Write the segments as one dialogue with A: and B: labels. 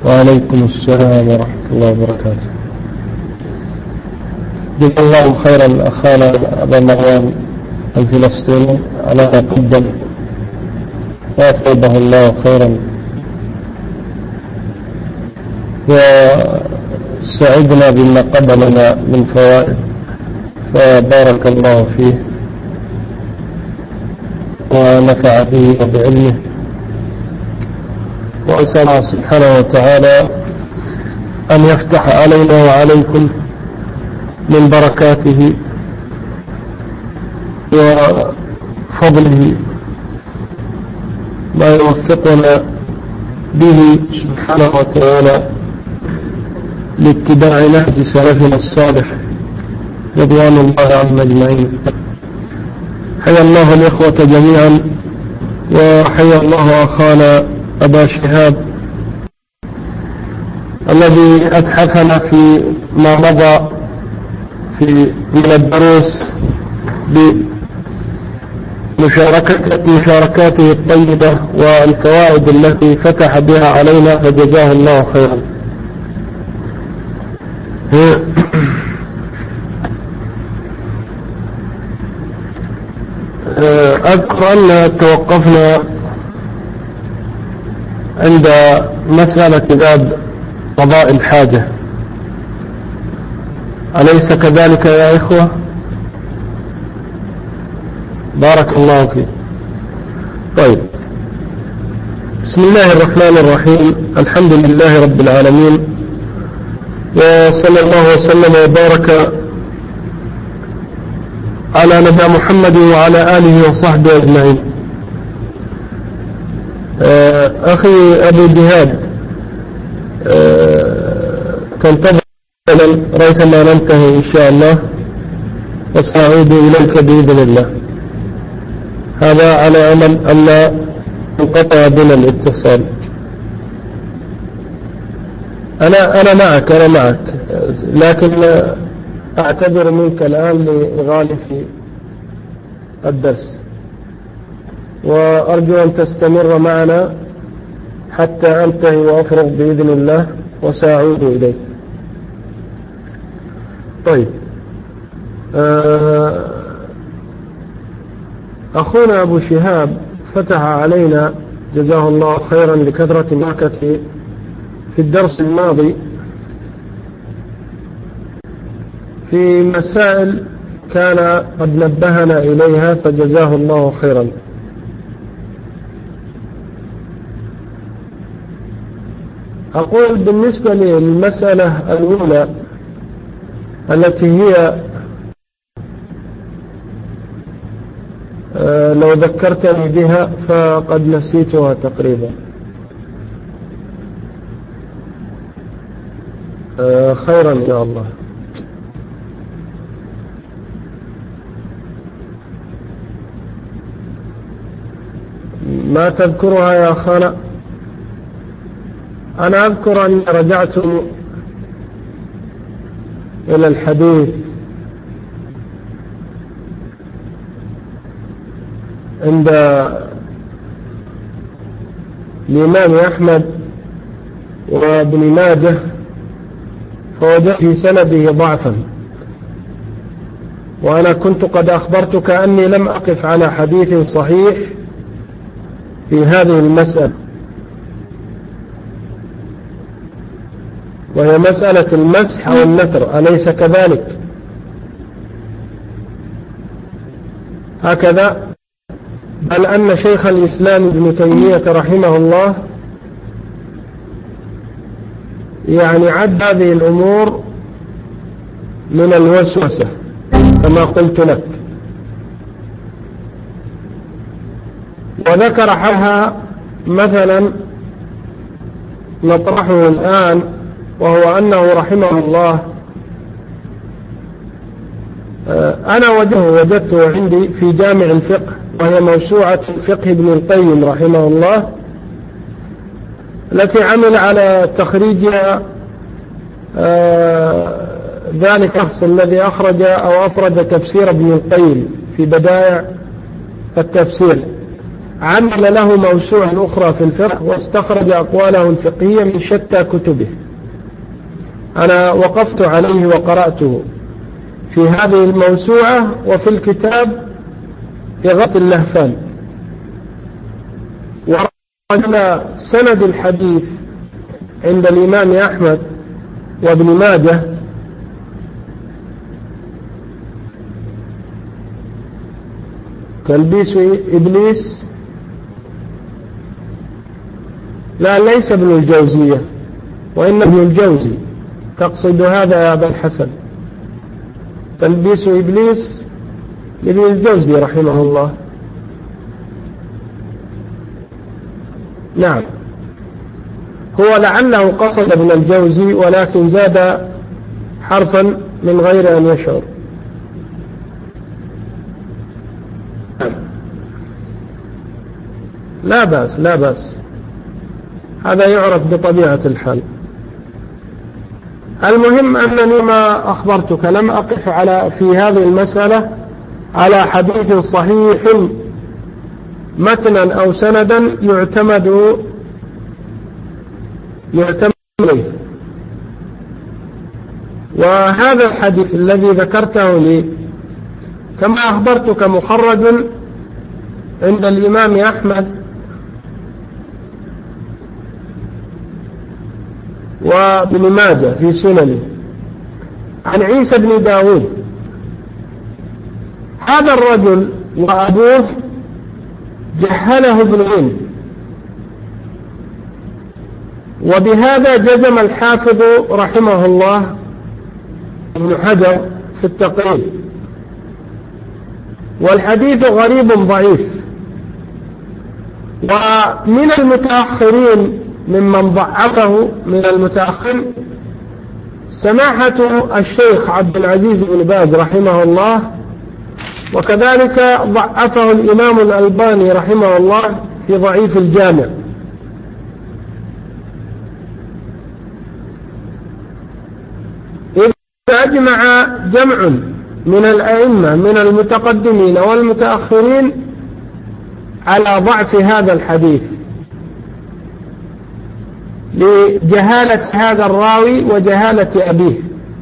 A: وعليكم السلام ورحمة الله وبركاته. جزا الله خيرا أخانا أبا مروان الفلسطيني على ما قدم، وأفضله الله خيرا، وسعدنا بما قدمنا من فوائد، فبارك الله فيه ونفع به وبعلمه، وأسأل الله سبحانه وتعالى أن يفتح علينا وعليكم من بركاته وفضله ما يوفقنا به سبحانه وتعالى لاتباع نهج سلفنا الصالح رضوان الله عنهم أجمعين. حيا الله الإخوة جميعا، وحيا الله أخانا أبا شهاب الذي أتحفنا في ما مضى من الدروس بمشاركاته الطيبة والفوائد التي فتح بها علينا، فجزاه الله خيرا. أذكر أن توقفنا عند مسألة باب قضاء الحاجة، أليس كذلك يا إخوة؟ بارك الله فيك. طيب، بسم الله الرحمن الرحيم، الحمد لله رب العالمين، وصلى الله وسلم وبارك على نبينا محمد وعلى آله وصحبه أجمعين. أخي أبو جهاد، تنتظر ريثما ننتهي إن شاء الله، وسأعود إليك بإذن الله. هذا على أمل أن انقطع بنا الاتصال. أنا معك، لكن أعتذر منك الآن لإغالي في الدرس، وأرجو أن تستمر معنا حتى أنتهي وأفرغ بإذن الله، وسأعود إليك. طيب، أخونا أبو شهاب فتح علينا جزاه الله خيرا لكثرة المشاركة في الدرس الماضي في مسائل كان قد نبهنا إليها، فجزاه الله خيرا. أقول بالنسبة للمسألة الأولى التي هي لو ذكرتني بها فقد نسيتها تقريبا. خيرا يا الله. ما تذكرها يا أخانا؟ أنا أذكر أن رجعت إلى الحديث عند الإمام أحمد وابن ماجه، فوجدت في سنده ضعفا، وأنا كنت قد أخبرتك أني لم أقف على حديث صحيح في هذه المسألة، وهي مسألة المسح أو النثر، أليس كذلك؟ هكذا، بل أن شيخ الإسلام ابن تيمية رحمه الله يعني عد هذه الأمور من الوسوسة كما قلت لك، وذكر حالها مثلا نطرحه الآن، وهو أنه رحمه الله أنا وجدته عندي في جامع الفقه، وهي موسوعة فقه ابن القيم رحمه الله، التي عمل على تخريجها ذلك الشخص الذي أخرج أو أفرد تفسير ابن القيم في بدائع التفسير، عمل له موسوعة أخرى في الفقه واستخرج أقواله الفقهية من شتى كتبه. أنا وقفت عليه وقرأته في هذه الموسوعة وفي الكتاب إغاثة اللهفان. ورجل سند الحديث عند الإمام أحمد وابن ماجه تلبيس إبليس، لا ليس ابن الجوزية وإنما ابن الجوزي، تقصد هذا يا أبا الحسن؟ تلبيس إبليس لابن الجوزي رحمه الله. نعم، هو لعله قصد ابن الجوزي ولكن زاد حرفا من غير أن يشعر. لا بأس لا بأس، هذا يعرف بطبيعة الحال. المهم أنني ما أخبرتك لم أقف في هذه المسألة على حديث صحيح متنا أو سندا يعتمد عليه. وهذا الحديث الذي ذكرته لي كما أخبرتك مخرج عند الإمام أحمد وابن ماجه في سننه عن عيسى بن داود. هذا الرجل وأبوه جهله ابن علم، وبهذا جزم الحافظ رحمه الله ابن حجر في التقريب. والحديث غريب ضعيف. ومن المتأخرين ممن ضعفه من المتأخر سماحة الشيخ عبد العزيز بن باز رحمه الله، وكذلك ضعفه الإمام الألباني رحمه الله في ضعيف الجامع. إذ أجمع جمع من الأئمة من المتقدمين والمتأخرين على ضعف هذا الحديث لجهالة هذا الراوي وجهالة أبيه،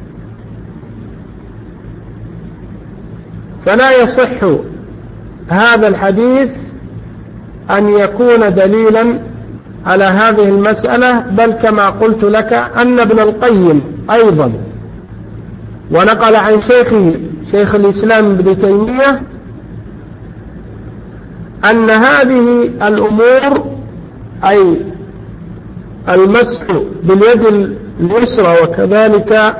A: فلا يصح هذا الحديث أن يكون دليلا على هذه المسألة. بل كما قلت لك أن ابن القيم أيضا ونقل عن شيخه شيخ الإسلام ابن تيمية أن هذه الأمور أي المسح باليد اليسرى وكذلك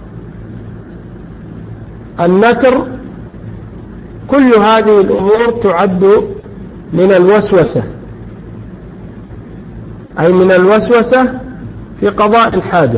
A: النتر كل هذه الأمور تعد من الوسوسة، أي من الوسوسة في قضاء الحاجة.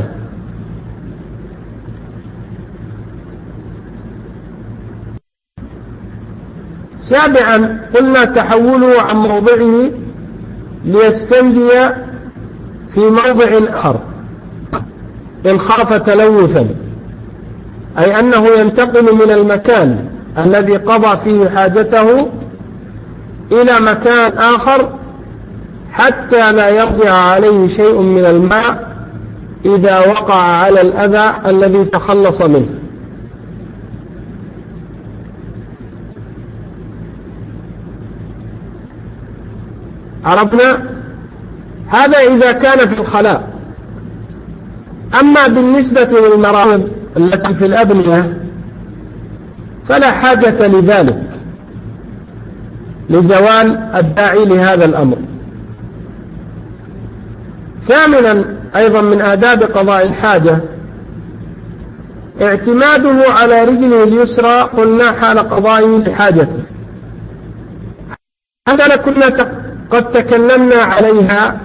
A: سابعا قلنا تحوله عن موضعه ليستنجي في موضع آخر إن خاف تلوثا، أي أنه ينتقل من المكان الذي قضى فيه حاجته إلى مكان آخر حتى لا يرجع عليه شيء من الماء إذا وقع على الأذى الذي تخلص منه. عرفنا هذا إذا كان في الخلاء. أما بالنسبة للمراكب التي في الأبنية فلا حاجة لذلك لزوال الداعي لهذا الأمر. ثامنا أيضا من آداب قضاء الحاجة اعتماده على رجله اليسرى، قلنا حال قضائه لحاجته. هذا كنا قد تكلمنا عليها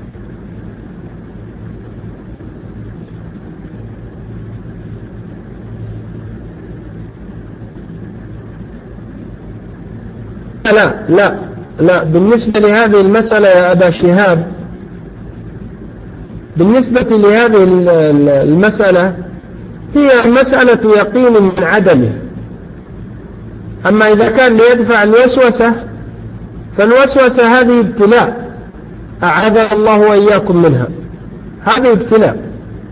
A: لا بالنسبة لهذه المسألة يا أبا شهاب، بالنسبة لهذه المسألة هي مسألة يقين من عدمه. أما إذا كان ليدفع الوسوسة فالوسوسة هذه ابتلاء، أعاذنا الله وإياكم منها، هذه ابتلاء.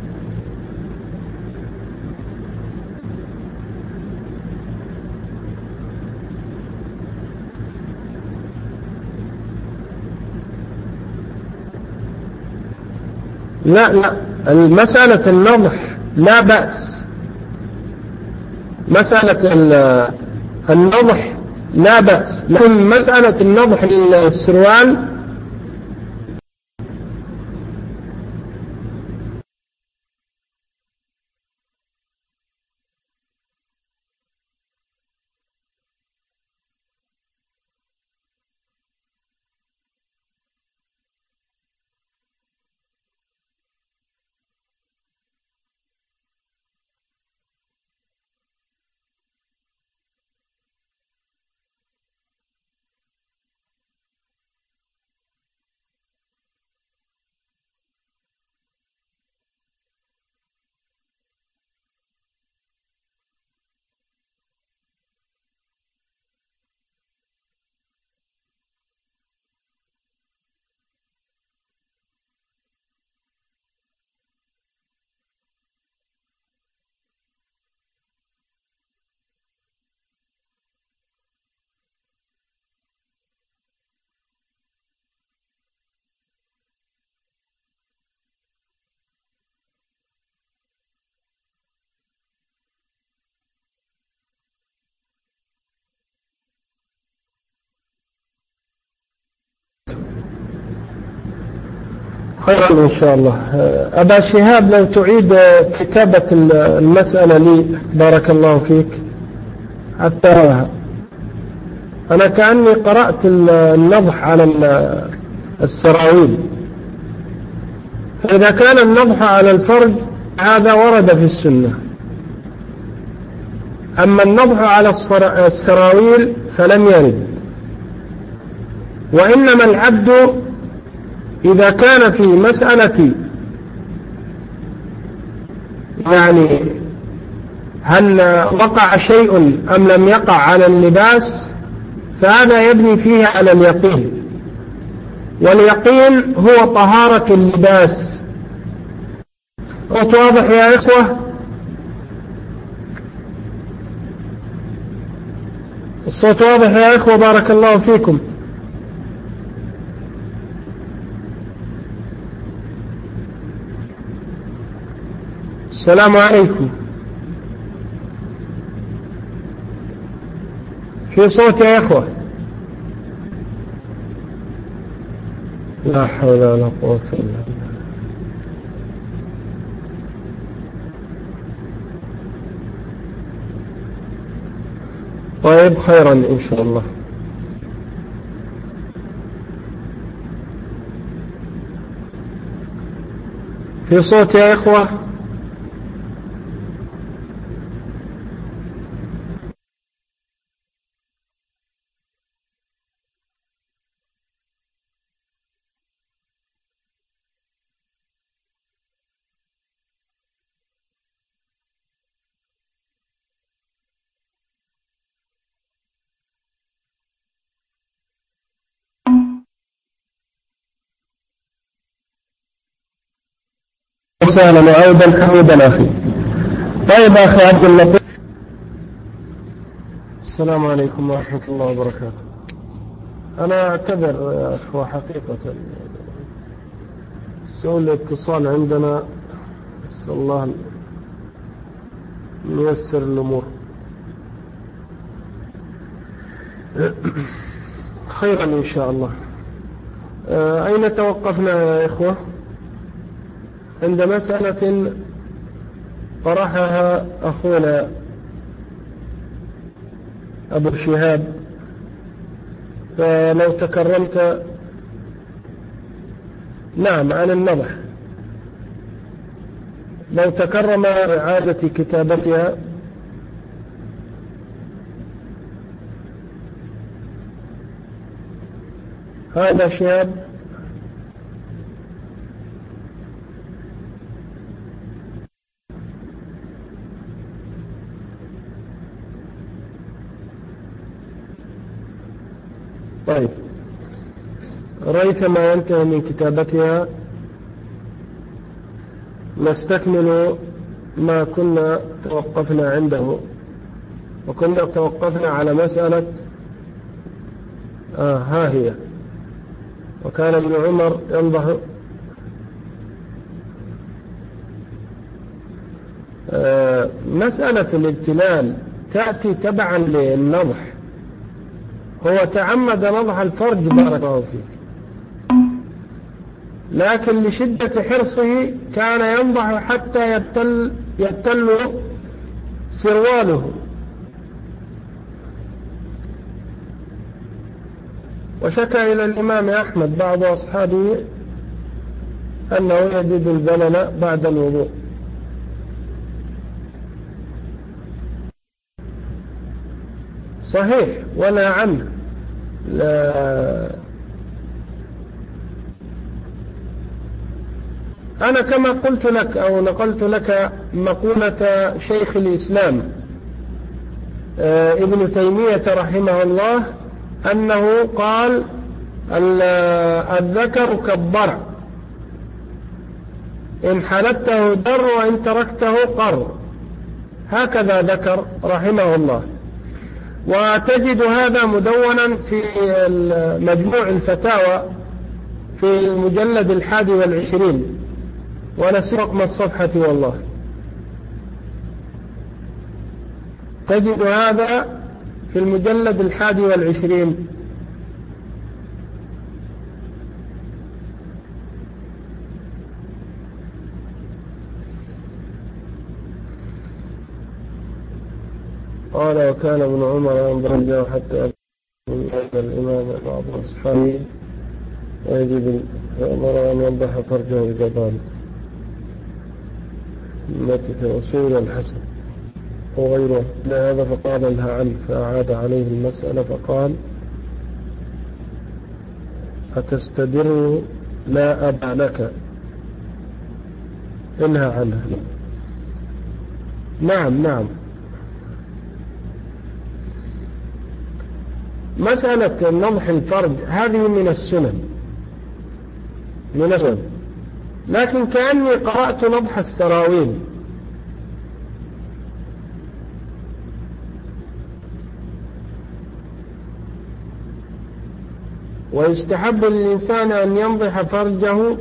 A: لا المسألة النضح لا بأس، مسألة النضح لا بأس، لكن مسألة النضح للسروال خيرا إن شاء الله. أبا شهاب لو تعيد كتابة المسألة لي بارك الله فيك حتى أنا كأني قرأت النضح على السراويل، فإذا كان النضح على الفرج هذا ورد في السنة، أما النضح على السراويل فلم يرد. وإنما العبد إذا كان في مسألة يعني هل وقع شيء أم لم يقع على اللباس فهذا يبني فيه على اليقين، واليقين هو طهارة اللباس. واضح يا إخوة؟ الصوت واضح يا إخوة بارك الله فيكم؟ السلام عليكم. في صوت يا إخوة؟ لا حول ولا قوة إلا بالله. طيب خيرا إن شاء الله. في صوت يا إخوة؟ وسهلا وعودا حميدا أخي. طيب أخي عبد اللطيف، السلام عليكم ورحمة الله وبركاته. أنا أعتذر يا أخوة حقيقة، سوء الاتصال عندنا، نسأل الله أن ييسر الأمور. خيرا إن شاء الله. أين توقفنا يا إخوة؟ عند مسألة طرحها أخونا أبو شهاب، فلو تكرمت. نعم، عن النضح، لو تكرم إعادة كتابتها. هذا شهاب طيب ريثما ينتهي من كتابتها نستكمل ما كنا توقفنا عنده، وكنا توقفنا على مسألة ها هي. وكان ابن عمر ينضح مسألة الابتلال تأتي تبعا للنضح. هو تعمد نضح الفرج بارك الله فيه، لكن لشدة حرصه كان ينضح حتى يبتل سرواله. وشكى إلى الإمام أحمد بعض أصحابه أنه يجد البلل بعد الوضوء. صحيح ولا عنه. أنا كما قلت لك أو نقلت لك مقولة شيخ الإسلام ابن تيمية رحمه الله أنه قال الذكر كالضرع، إن حلبته در وإن تركته قر. هكذا ذكر رحمه الله. وتجد هذا مدونا في مجموع الفتاوى في المجلد 21، ونسي رقم الصفحة والله. تجد هذا في المجلد 21. قال وكان ابن عمر ينظر حتى الإمام بعض أصحابه يجب فأمر أن ينضح فرجه إذا بال متك رسول الحسن وغيره. هذا فقال لها عنه فأعاد عليه المسألة فقال أتستدر لا أبا لك إنها عنها. نعم. مسألة نضح الفرج هذه من السنن، لكن كأني قرأت نضح السراويل. ويستحب للإنسان أن ينضح فرجه.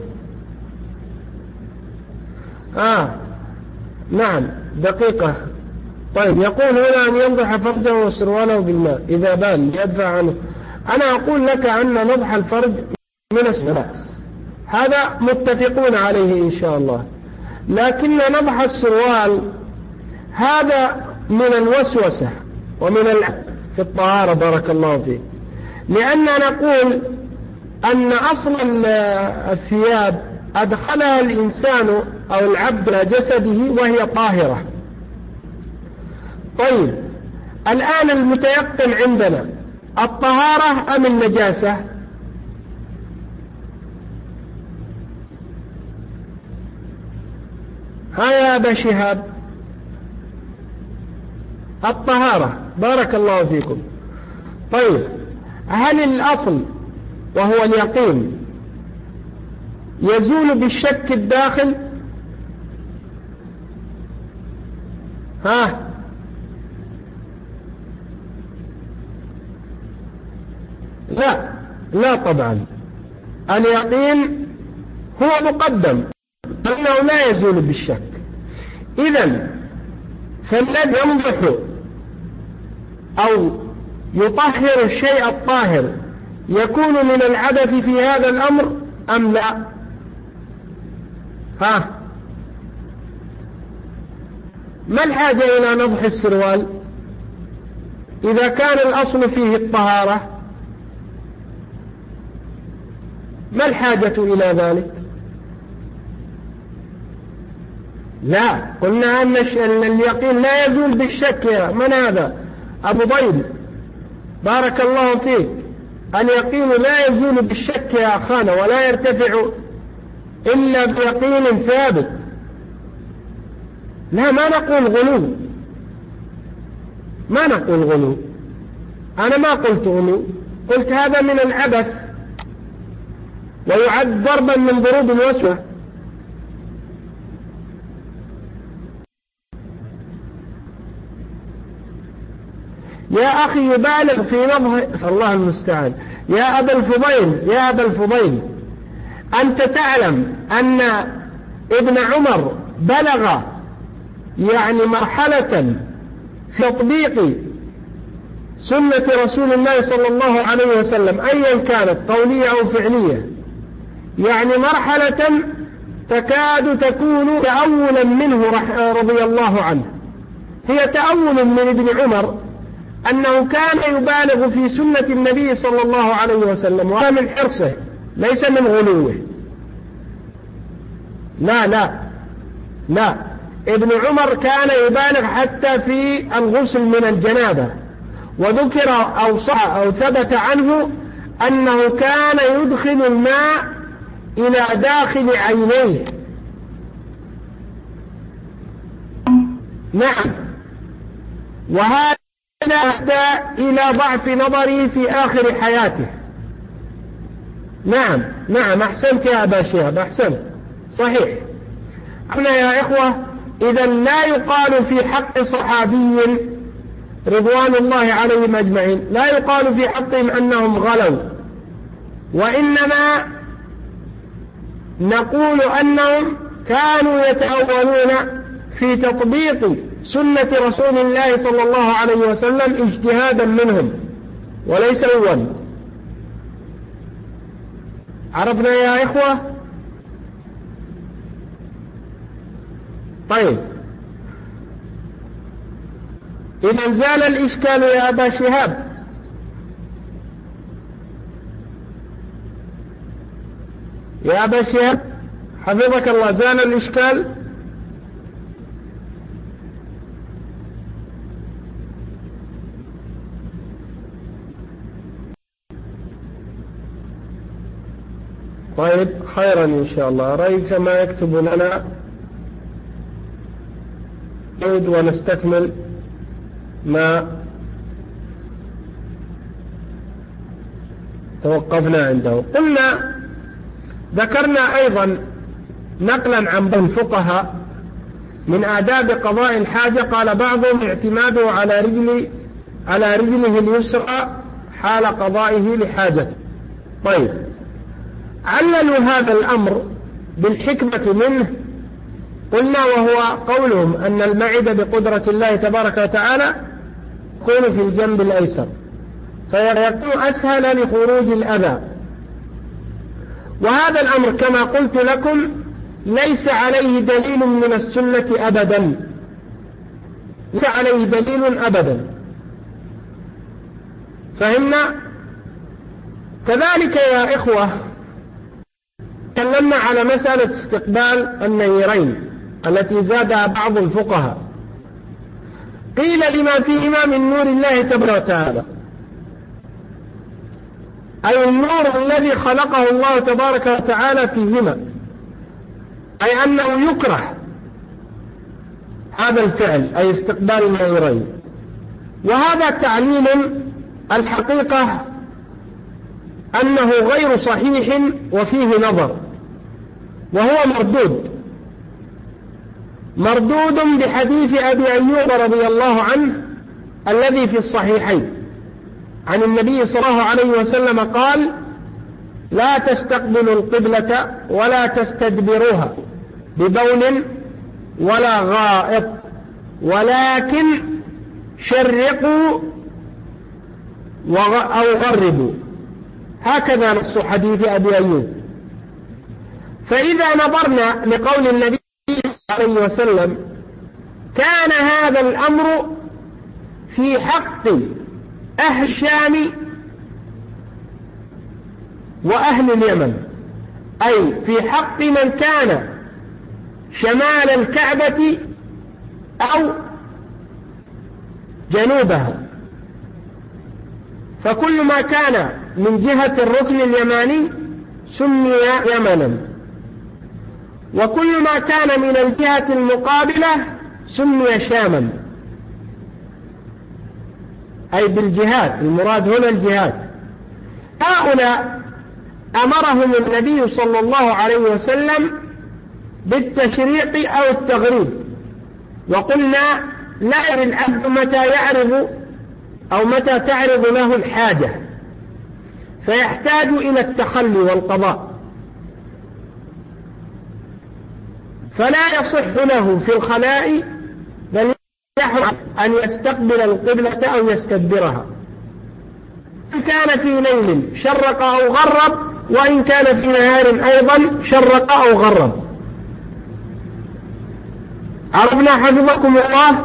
A: نعم دقيقة. طيب يقول هنا أن ينضح فرجه وسرواله بالماء إذا بال ليدفع عنه. أنا أقول لك أن نضح الفرج من السنة، هذا متفقون عليه إن شاء الله. لكن نضح السروال هذا من الوسوسة ومن العب في الطهارة بارك الله فيه، لأننا نقول أن أصل الثياب أدخلها الإنسان أو العبد إلى جسده وهي طاهرة. طيب الآن المتيقن عندنا الطهارة أم النجاسة؟ ها يا أبا شهاب؟ الطهارة بارك الله فيكم. طيب هل الأصل وهو اليقين يزول بالشك الداخل؟ لا طبعا، اليقين هو مقدم أنه لا يزول بالشك. إذن فالذي ينضح أو يطهر الشيء الطاهر يكون من العبث في هذا الأمر أم لا؟ ما الحاجة إلى نضح السروال إذا كان الأصل فيه الطهارة؟ ما الحاجة إلى ذلك؟ لا، قلنا أن اليقين لا يزول بالشك. يا من هذا؟ أبو ضيل بارك الله فيك. اليقين لا يزول بالشك يا أخانا، ولا يرتفع إلا بيقين ثابت. لا، ما نقول غلو. أنا ما قلت غلو، قلت هذا من العبث.
B: ويعد ضربا من ضروب الوسوسة. يا أخي يبالغ في نظر الله المستعان. يا أبا الفضيل أنت تعلم أن ابن عمر بلغ يعني مرحلة في تطبيق سنة رسول الله صلى الله عليه وسلم أيا كانت قولية أو فعلية، يعني مرحلة تكاد تكون تأولا منه رضي الله عنه. هي تأول من ابن عمر أنه كان يبالغ في سنة النبي صلى الله عليه وسلم، وهذا من حرصه ليس من غلوه. لا ابن عمر كان يبالغ حتى في الغسل من الجنابة، وذكر أو صح أو ثبت عنه أنه كان يدخل الماء إلى داخل عينيه. نعم، وهذا أدى إلى ضعف نظره في آخر حياته. نعم أحسنت يا أبا شهاب، أحسنت، صحيح. هنا يا إخوة إذا لا يقال في حق صحابي رضوان الله عليهم أجمعين، لا يقال في حقهم أنهم غلوا، وإنما نقول أنهم كانوا يتأولون في تطبيق سنة رسول الله صلى الله عليه وسلم اجتهادا منهم وليس أول. عرفنا يا إخوة؟ طيب، إذا زال الإشكال يا أبا شهاب. يا أبا شهاب حفظك الله، زال الإشكال؟ طيب خيرا إن شاء الله. رئيس ما يكتب لنا نعود ونستكمل ما توقفنا عنده. قلنا ذكرنا أيضا نقلا عن بعض الفقهاء من آداب قضاء الحاجة، قال بعضهم اعتماده على رجله اليسرى حال قضائه لحاجته. طيب، عللوا هذا الأمر بالحكمة منه، قلنا وهو قولهم أن المعدة بقدرة الله تبارك وتعالى تكون في الجنب الأيسر فيكون أسهل لخروج الأذى. وهذا الأمر كما قلت لكم ليس عليه دليل من السنة أبدا، ليس عليه دليل أبدا. فهمنا؟ كذلك يا إخوة تكلمنا على مسألة استقبال النيرين التي زادها بعض الفقهاء. قيل لما فيهما من نور الله تبارك وتعالى، أي النور الذي خلقه الله تبارك وتعالى فيهما، أي أنه يكره هذا الفعل، أي استقبال النيرين. وهذا تعليل الحقيقة أنه غير صحيح وفيه نظر، وهو مردود بحديث أبي أيوب رضي الله عنه الذي في الصحيحين عن النبي صلى الله عليه وسلم قال: لا تستقبلوا القبلة ولا تستدبروها ببول ولا غائط، ولكن شرقوا أو غربوا. هكذا نص حديث أبي أيوب. فإذا نظرنا لقول النبي صلى الله عليه وسلم كان هذا الأمر في حق أهل الشام وأهل اليمن، أي في حق من كان شمال الكعبة أو جنوبها، فكل ما كان من جهة الركن اليماني سمي يمنا، وكل ما كان من الجهة المقابلة سمي شاما، أي بالجهات، المراد هنا الجهات. هؤلاء أمرهم النبي صلى الله عليه وسلم بالتشريق أو التغريب، وقلنا لا يدري العبد متى يعرض أو متى تعرض له الحاجة فيحتاج إلى التخلي والقضاء، فلا يصح له في الخلاء بل يحرم أن يستقبل القبلة أو يستدبرها، إن كان في ليل شرق أو غرب، وإن كان في نهار أيضا شرق أو غرب. عرفنا حفظكم الله؟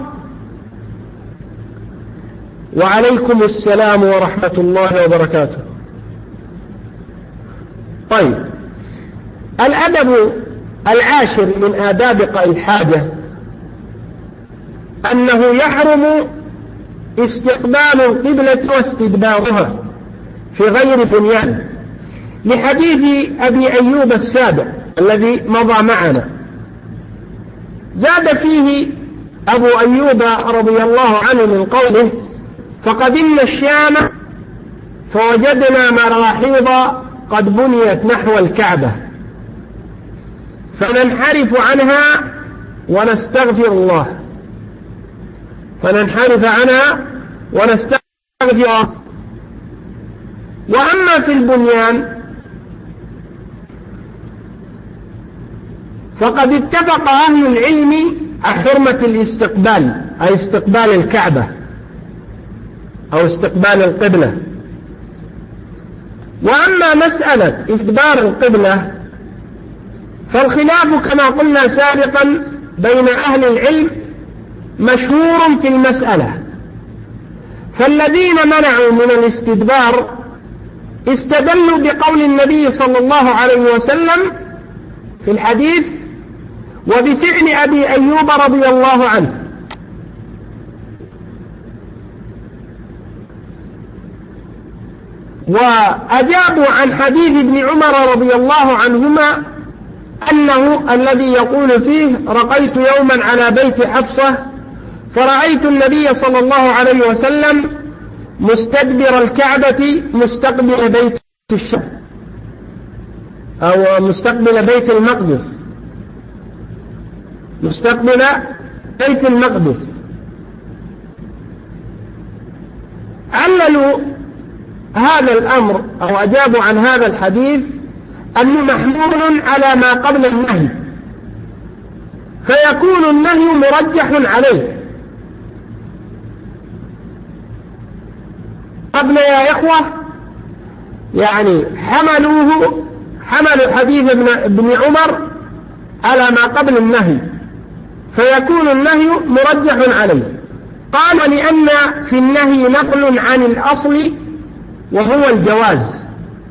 B: وعليكم السلام ورحمة الله وبركاته. طيب، الأدب العاشر من آداب قضاء الحاجة أنه يحرم استقبال القبلة واستدبارها في غير بنيان، لحديث أبي أيوب السابع الذي مضى معنا. زاد فيه أبو أيوب رضي الله عنه من قوله: فقدمنا الشام فوجدنا مراحيض قد بنيت نحو الكعبة فننحرف عنها ونستغفر الله، وأما في البنيان فقد اتفق أهل العلم على حرمة الاستقبال، أي استقبال الكعبة أو استقبال القبلة. وأما مسألة استدبار القبلة فالخلاف كما قلنا سابقا بين أهل العلم مشهور في المسألة، فالذين منعوا من الاستدبار استدلوا بقول النبي صلى الله عليه وسلم في الحديث وبفعل أبي أيوب رضي الله عنه. وأجابوا عن حديث ابن عمر رضي الله عنهما أنه الذي يقول فيه: رقيت يوما على بيت حفصة فرأيت النبي صلى الله عليه وسلم مستدبر الكعبة مستقبل بيت الشام أو مستقبل بيت المقدس، مستقبل بيت المقدس. عللوا هذا الأمر أو أجابوا عن هذا الحديث أنه محمول على ما قبل النهي، فيكون النهي مرجح عليه. قبل يا إخوة يعني حملوا حديث ابن عمر على ما قبل النهي، فيكون النهي مرجح عليه. قال: لأن في النهي نقل عن الأصل وهو الجواز،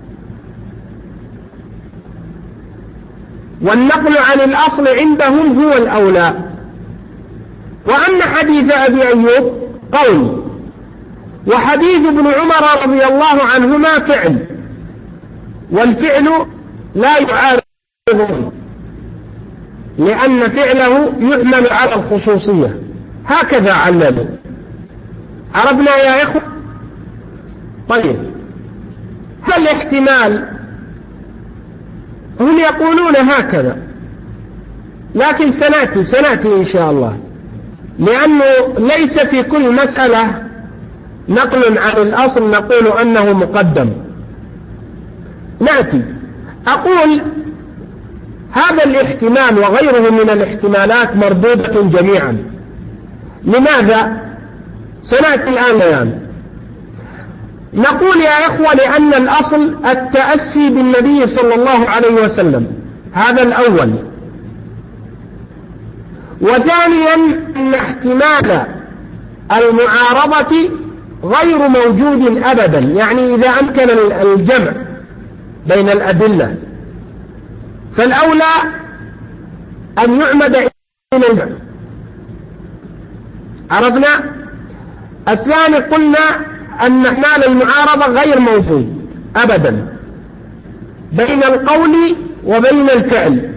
B: والنقل عن الأصل عندهم هو الأولى. وأن حديث أبي أيوب قول، وحديث ابن عمر رضي الله عنهما فعل، والفعل لا يعارضه لأن فعله يحمل على الخصوصية. هكذا عللوا. عرفنا يا إخوة؟ طيب، هل الاحتمال هم يقولون هكذا، لكن سنأتي إن شاء الله، لأنه ليس في كل مسألة نقل عن الأصل نقول أنه مقدم. نأتي. أقول هذا الاحتمال وغيره من الاحتمالات مردودة جميعا. لماذا؟ سنأتي الآن بيان. نقول يا إخوة لأن الأصل التأسي بالنبي صلى الله عليه وسلم، هذا الأول. وثانيا أن احتمال المعارضة غير موجود أبدا، يعني إذا أمكن الجمع بين الأدلة فالأولى أن يعمد إلى الجمع. عرفنا؟ الثاني قلنا أن احتمال المعارضة غير موجود أبدا بين القول وبين الفعل.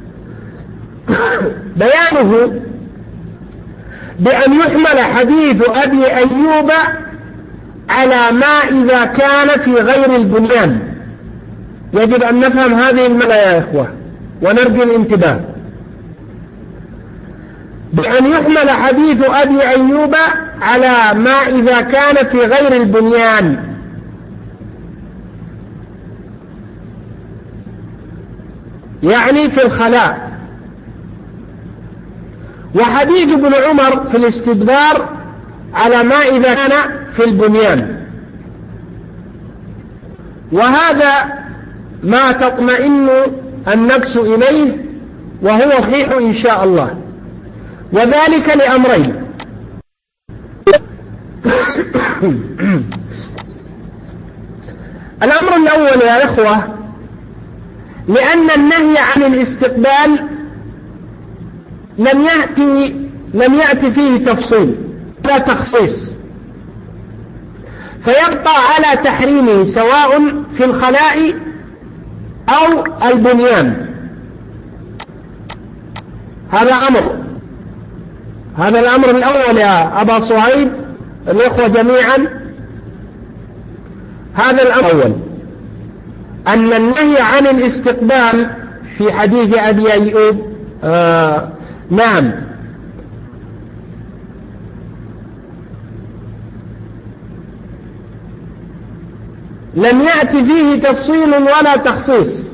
B: بيانه بأن يحمل حديث أبي أيوب على ما إذا كان في غير البنيان، يجب أن نفهم هذه المعنى يا إخوة ونرجو الانتباه، بأن يحمل حديث أبي أيوب على ما إذا كان في غير البنيان، يعني في الخلاء، وحديث ابن عمر في الاستدبار على ما إذا كان في البنيان. وهذا ما تطمئن النفس إليه وهو صحيح إن شاء الله، وذلك لأمرين. الأمر الأول يا إخوة، لأن النهي عن الاستقبال لم يأتي فيه تفصيل لا تخصيص، فيبقى على تحريمه سواء في الخلاء أو البنيان. هذا الأمر الأول يا أبا صهيب، الإخوة جميعا، هذا الأمر الأول، أن النهي عن الاستقبال في حديث أبي أيوب نعم لم يأتي فيه تفصيل ولا تخصيص،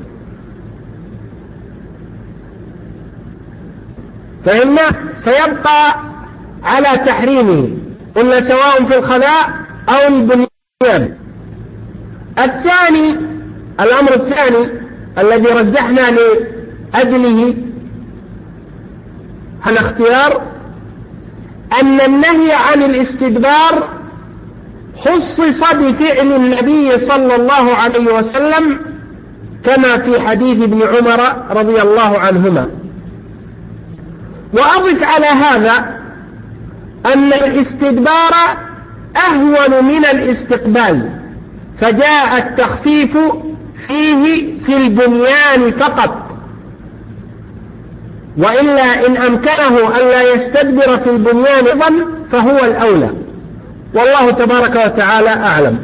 B: فهمنا؟ فيبقى على تحريمه، قلنا سواء في الخلاء أو البنيان. الثاني، الأمر الثاني الذي رجحنا لأجله الاختيار، أن النهي عن الاستدبار خصص بفعل النبي صلى الله عليه وسلم كما في حديث ابن عمر رضي الله عنهما. وأضف على هذا أن الاستدبار أهون من الاستقبال، فجاء التخفيف فيه في البنيان فقط، وإلا إن أمكنه أن لا يستدبر في البنيان أيضا فهو الأولى، والله تبارك وتعالى أعلم.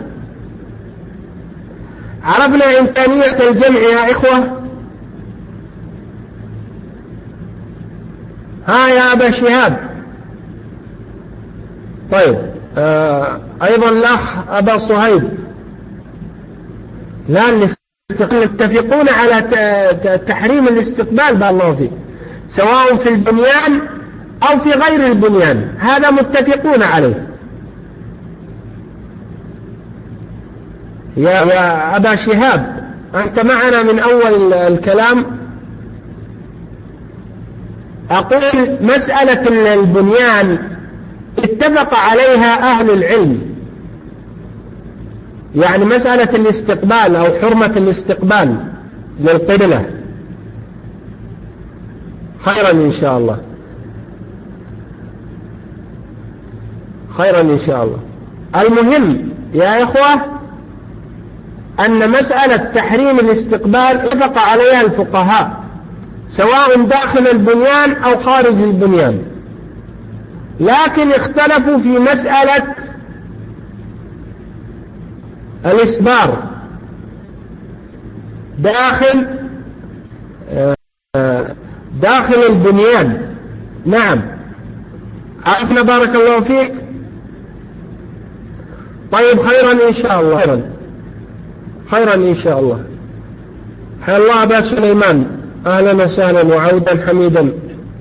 B: عرفنا إمكانية الجمع يا إخوة؟ ها يا أبا شهاب؟ طيب أيضا الأخ أبا صهيب، لا يتفقون على تحريم الاستقبال بارك الله فيك، سواء في البنيان أو في غير البنيان، هذا متفقون عليه. يا أبا شهاب، أنت معنا من أول الكلام. أقول مسألة البنيان اتفق عليها أهل العلم، يعني مسألة الاستقبال أو حرمة الاستقبال للقبلة. خيرا إن شاء الله، خيرا إن شاء الله. المهم يا إخوة أن مسألة تحريم الاستقبال اتفق عليها الفقهاء سواء داخل البنيان أو خارج البنيان، لكن اختلفوا في مسألة الإسبار داخل البنيان. نعم، عرفنا بارك الله فيك. طيب خيرا إن شاء الله، خيرا إن شاء الله. حيا الله أبا سليمان، أهلا وسهلا وعودا حميدا.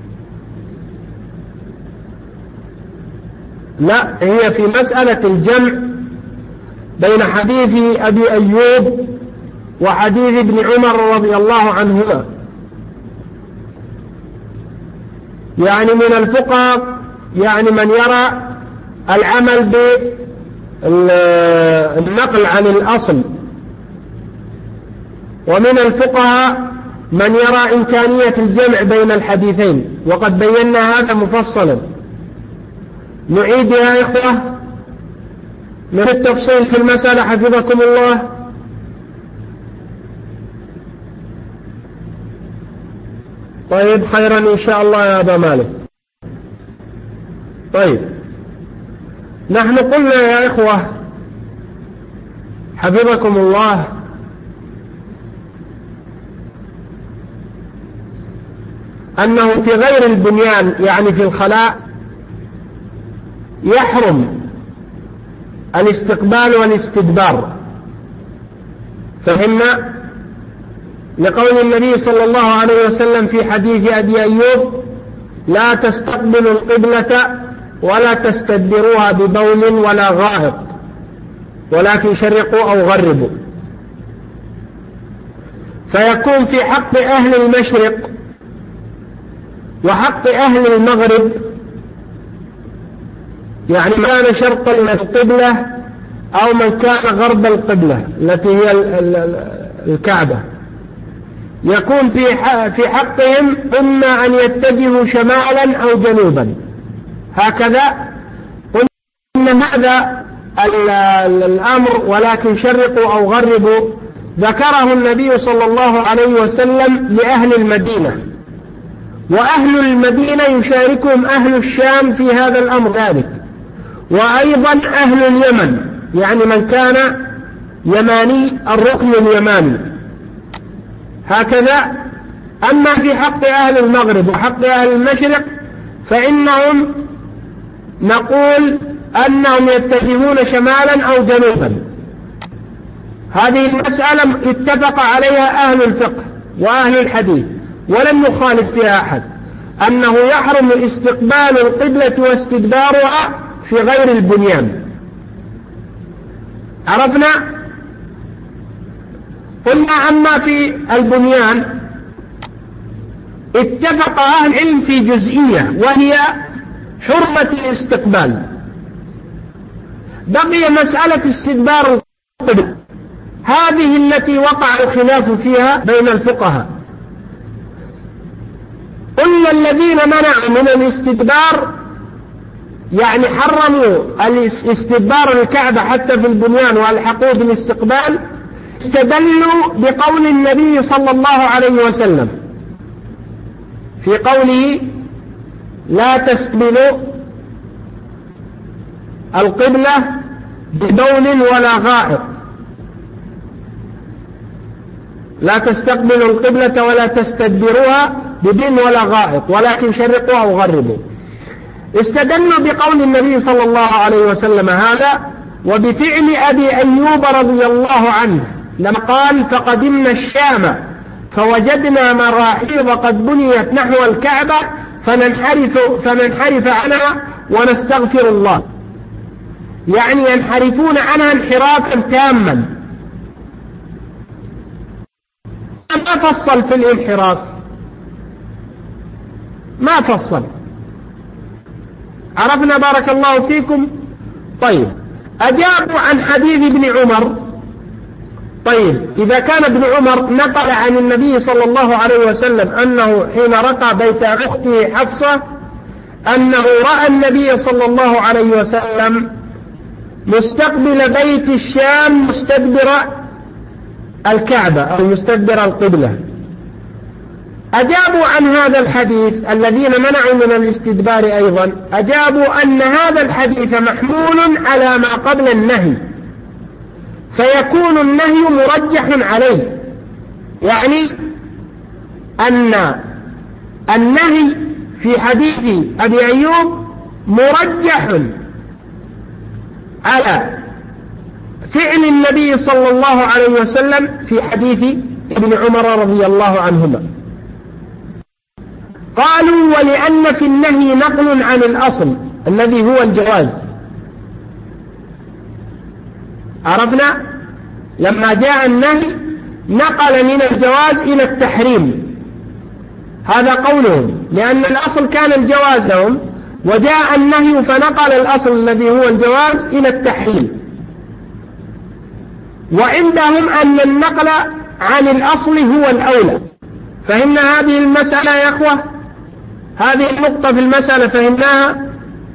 B: لا، هي في مسألة الجمع بين حديث أبي أيوب وحديث ابن عمر رضي الله عنهما. يعني من الفقهاء يعني من يرى العمل بالنقل عن الأصل، ومن الفقهاء من يرى إمكانية الجمع بين الحديثين، وقد بينا هذا مفصلا. نعيد يا إخوة من التفصيل في المسألة حفظكم الله. طيب خيرا إن شاء الله يا أبا مالك. طيب نحن قلنا يا إخوة حفظكم الله أنه في غير البنيان يعني في الخلاء يحرم الاستقبال والاستدبار. فهمنا؟ لقول النبي صلى الله عليه وسلم في حديث أبي أيوب: لا تستقبلوا القبلة ولا تستدبروها ببول ولا غائط ولكن شرقوا أو غربوا. فيكون في حق أهل المشرق وحق أهل المغرب، يعني من كان شرق القبلة أو من كان غرب القبلة التي هي الكعبة، يكون في حقهم إما أن يتجهوا شمالا أو جنوبا. هكذا قلنا هذا الأمر، ولكن شرقوا أو غربوا ذكره النبي صلى الله عليه وسلم لأهل المدينة، وأهل المدينة يشاركهم أهل الشام في هذا الأمر ذلك، وأيضا أهل اليمن يعني من كان يماني الركن اليماني هكذا. أما في حق أهل المغرب وحق أهل المشرق فإنهم نقول أنهم يتجهون شمالا أو جنوبا. هذه المسألة اتفق عليها أهل الفقه وأهل الحديث ولم يخالف فيها أحد، أنه يحرم استقبال القبلة واستدبارها في غير البنيان. عرفنا؟ قلنا أما في البنيان اتفق أهل العلم في جزئية وهي حرمة الاستقبال. بقي مسألة استدبار القبلة، هذه التي وقع الخلاف فيها بين الفقهاء. قلنا الذين منعوا من الاستدبار يعني حرموا الاستدبار الكعبة حتى في البنيان والحقوا بالاستقبال، استدلوا بقول النبي صلى الله عليه وسلم في قوله: لا تستقبلوا القبلة ببول ولا غائط، لا تستقبلوا القبلة ولا تستدبروها ببول ولا غائط ولكن شرقوا أو غربوا. استدلوا بقول النبي صلى الله عليه وسلم هذا وبفعل أبي أيوب رضي الله عنه لما قال: فقدمنا فوجدنا مراحيض قد بنيت نحو الكعبة فننحرف عنها ونستغفر الله، يعني ينحرفون عنها انحرافا تاما. ما فصل في الانحراف، ما فصل. عرفنا بارك الله فيكم. طيب، أجابوا عن حديث ابن عمر. طيب، إذا كان ابن عمر نقل عن النبي صلى الله عليه وسلم أنه حين رقى بيت أخته حفصة أنه رأى النبي صلى الله عليه وسلم مستقبل بيت الشام مستدبر الكعبة أو مستدبر القبلة، أجابوا عن هذا الحديث الذين منعوا من الاستدبار أيضا، أجابوا أن هذا الحديث محمول على ما قبل النهي، فيكون النهي مرجح عليه، يعني أن النهي في حديث أبي أيوب مرجح على فعل النبي صلى الله عليه وسلم في حديث ابن عمر رضي الله عنهما. قالوا: ولأن في النهي نقل عن الأصل الذي هو الجواز. عرفنا؟ لما جاء النهي نقل من الجواز إلى التحريم، هذا قولهم، لأن الأصل كان الجواز لهم، وجاء النهي فنقل الأصل الذي هو الجواز إلى التحريم. وعندهم أن النقل عن الأصل هو الأولى. فهمنا هذه المسألة يا أخوة؟ هذه النقطة في المسألة فهمناها.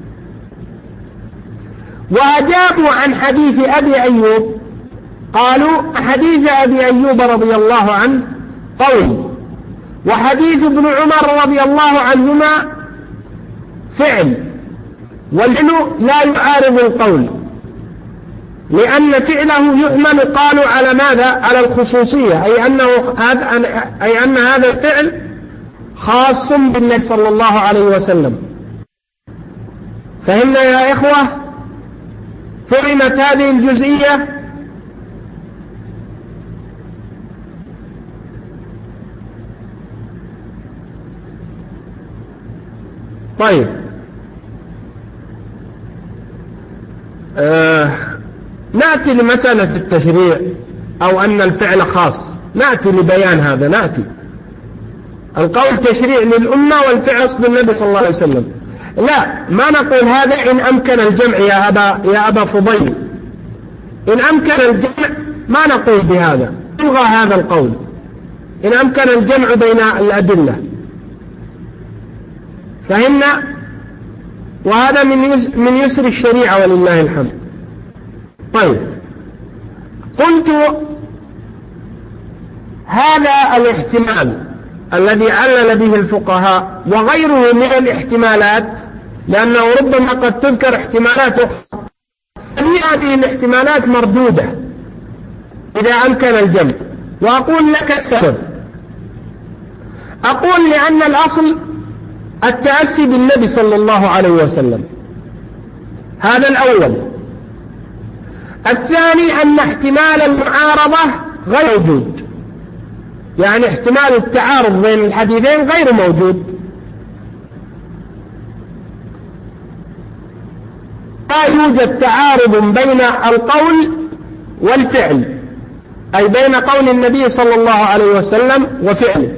B: وأجابوا عن حديث أبي أيوب، قالوا: حديث أبي أيوب رضي الله عنه قول، وحديث ابن عمر رضي الله عنهما فعل، والفعل لا يعارض القول، لأن فعله يحمل قالوا على ماذا؟ على الخصوصية، أي أن هذا الفعل خاص بالنبي صلى الله عليه وسلم. فهمنا يا إخوة؟ فهمت هذه الجزئية؟ طيب، نأتي لمسألة التشريع أو أن الفعل خاص. نأتي لبيان هذا. نأتي القول تشريع للأمة والفعل قصد النبي صلى الله عليه وسلم. لا، ما نقول هذا إن أمكن الجمع يا أبا فضيل. إن أمكن الجمع ما نقول بهذا، نلغى هذا القول إن أمكن الجمع بين الأدلة. فهمنا؟ وهذا من يسر الشريعة ولله الحمد. طيب، قلت هذا الاحتمال الذي علل به الفقهاء وغيره من الاحتمالات، لأنه ربما قد تذكر احتمالات أخرى، هذه الاحتمالات مردودة إذا أمكن الجمع. وأقول لك السبب. أقول لأن الأصل التأسي بالنبي صلى الله عليه وسلم، هذا الأول. الثاني أن احتمال المعارضة غير موجود، يعني احتمال التعارض بين الحديثين غير موجود. لا يوجد تعارض بين القول والفعل، أي بين قول النبي صلى الله عليه وسلم وفعله.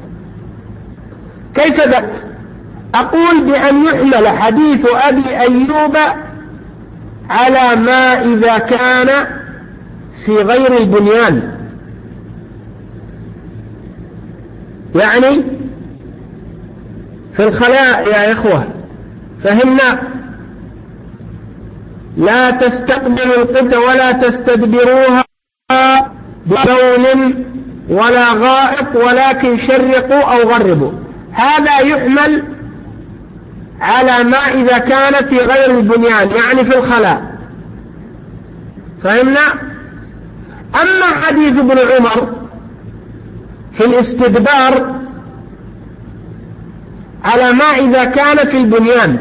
B: كيف ذلك؟ أقول بأن يحمل حديث أبي أيوب على ما إذا كان في غير البنيان، يعني في الخلاء يا إخوة. فهمنا؟ لا تستقبلوا القبلة ولا تستدبروها ببول ولا غائط ولكن شرقوا أو غربوا. هذا يحمل على ما إذا كان في غير البنيان، يعني في الخلاء. فهمنا؟ أما حديث ابن عمر في الاستدبار على ما إذا كان في البنيان،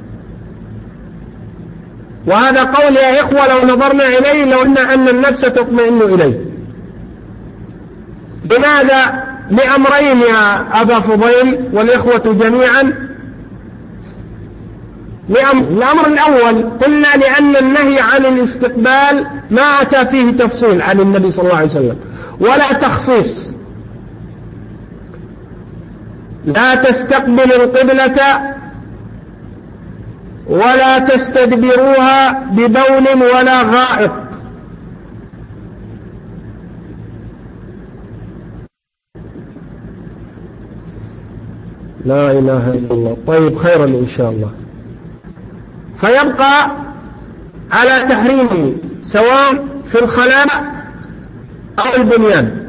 B: وهذا قول يا إخوة لو نظرنا إليه لو أن النفس تطمئن إليه. لماذا؟ لأمرين يا أبا فضيل والإخوة جميعا. الأمر الأول قلنا لأن النهي عن الاستقبال ما أتى فيه تفصيل عن النبي صلى الله عليه وسلم ولا تخصيص. لا تستقبل القبلة ولا تستدبروها ببول ولا غائط. لا إله إلا الله. طيب، خيرا إن شاء الله. فيبقى على تحريمه سواء في الخلاء أو البنيان.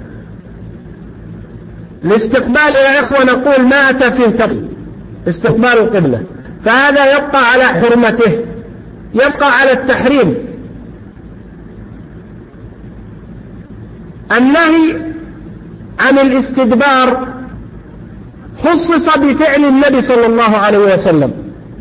B: الاستقبال يا إخوة نقول ما أتى فيه تفصيل استقبال القبلة، فهذا يبقى على حرمته، يبقى على التحريم. النهي عن الاستدبار خصص بفعل النبي صلى الله عليه وسلم.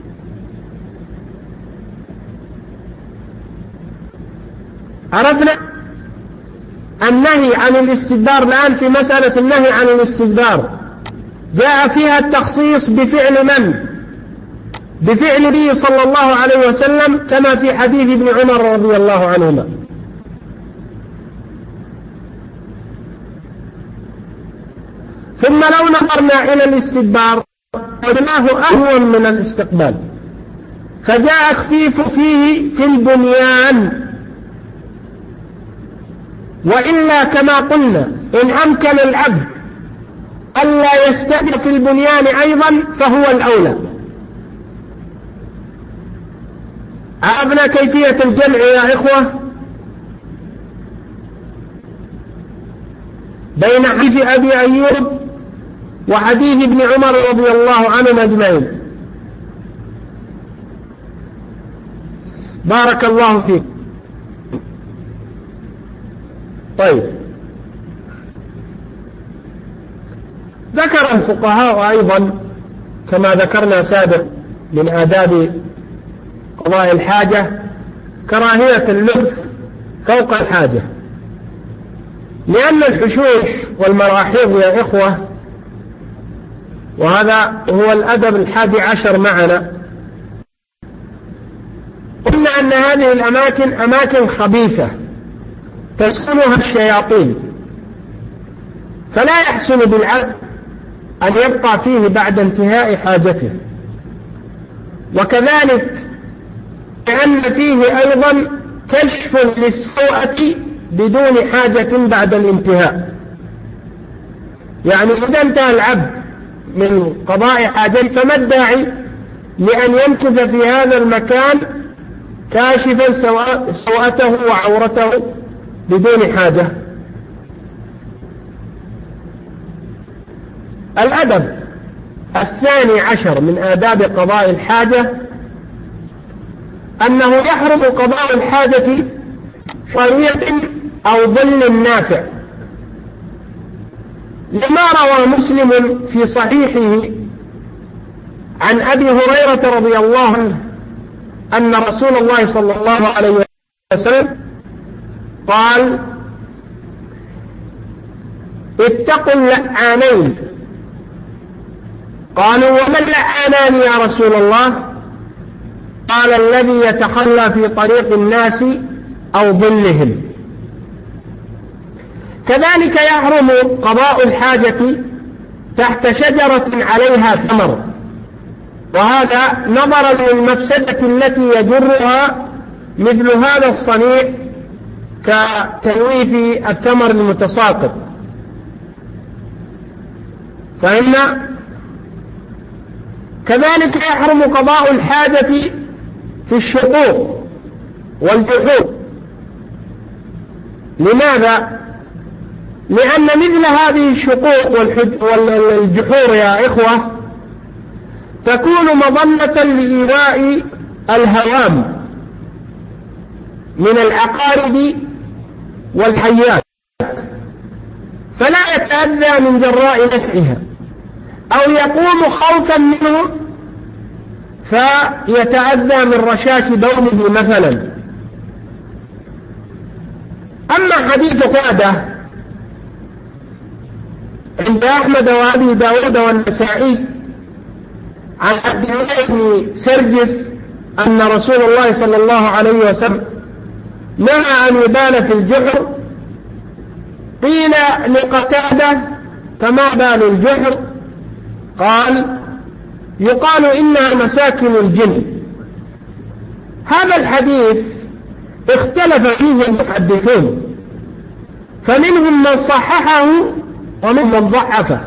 B: عرفنا النهي عن الاستدبار الآن في مسألة النهي عن الاستدبار جاء فيها التخصيص بفعل من؟ بفعل النبي صلى الله عليه وسلم كما في حديث ابن عمر رضي الله عنهما. ثم لو نظرنا إلى الاستدبار وجدناه أهون من الاستقبال، فجاء خفيف فيه في البنيان. وإلا كما قلنا إن أمكن العبد ألا يستدبر في البنيان أيضا فهو الأولى. عرفنا كيفية الجمع يا إخوة بين حديث أبي أيوب وحديث ابن عمر رضي الله عنهم أجمعين. بارك الله فيك. طيب، ذكر الفقهاء أيضا كما ذكرنا سابق من آداب قضاء الحاجة كراهية اللبث فوق الحاجة، لأن الحشوش والمراحيض يا إخوة، وهذا هو الأدب 11 معنا، قلنا أن هذه الأماكن أماكن خبيثة تسكنها الشياطين، فلا يحسن بالعبد أن يبقى فيه بعد انتهاء حاجته، وكذلك لأن فيه أيضا كشف للسوءة بدون حاجة بعد الانتهاء. يعني إذا انتهى العبد من قضاء حاجته فما الداعي لأن يمكث في هذا المكان كاشفا سوءته وعورته بدون حاجة؟ الأدب 12 من آداب قضاء الحاجة أنه يحرم قضاء الحاجة طريق أو ظل نافع، لما روى مسلم في صحيحه عن أبي هريرة رضي الله عنه أن رسول الله صلى الله عليه وسلم قال: اتقوا اللعانين. قالوا: وما اللعانان يا رسول الله؟ قال: الذي يتخلى في طريق الناس أو ظلهم. كذلك يحرم قضاء الحاجة تحت شجرة عليها ثمر، وهذا نظرا للمفسدة التي يجرها مثل هذا الصنيع كتلويث الثمر المتساقط. فإن كذلك يحرم قضاء الحاجة في الشقوق والجحور. لماذا؟ لأن مثل هذه الشقوق والجحور يا إخوة تكون مظنة لإيواء الهوام من العقارب والحيات، فلا يتأذى من جراء نفعها، أو يقوم خوفا منه فيتأذى من رشاش بوله مثلا. أما حديث قادة عند أحمد وأبي داود والنسائي عن عبد الله بن سرجس أن رسول الله صلى الله عليه وسلم نهى أن يبال في الجحر، قيل لقتادة: فما بال الجحر؟ قال: يقال إنها مساكن الجن. هذا الحديث اختلف فيه المحدثون، فمنهم من صححه ومنهم من ضعفه،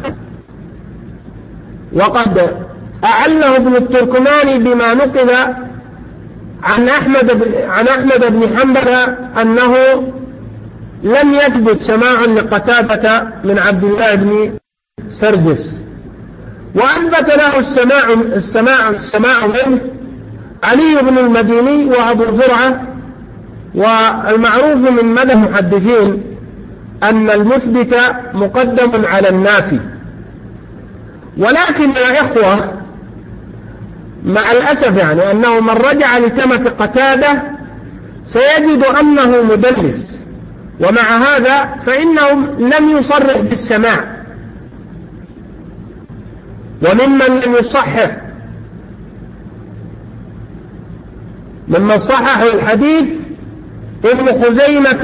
B: وقد أعله ابن التركماني بما نقل عن أحمد بن حنبل أنه لم يثبت سماع لقتادة من عبد الله بن سرجس، وأثبت له السماع منه علي بن المديني وأبو زرعة. والمعروف من مدى المحدثين أن المثبت مقدم على النافي. ولكن يا إخوة مع الأسف يعني أنه من رجع لتمة قتادة سيجد أنه مدلس، ومع هذا فإنه لم يصرح بالسماع. وممن لم يصحح ممن صححوا الحديث ابن خزيمة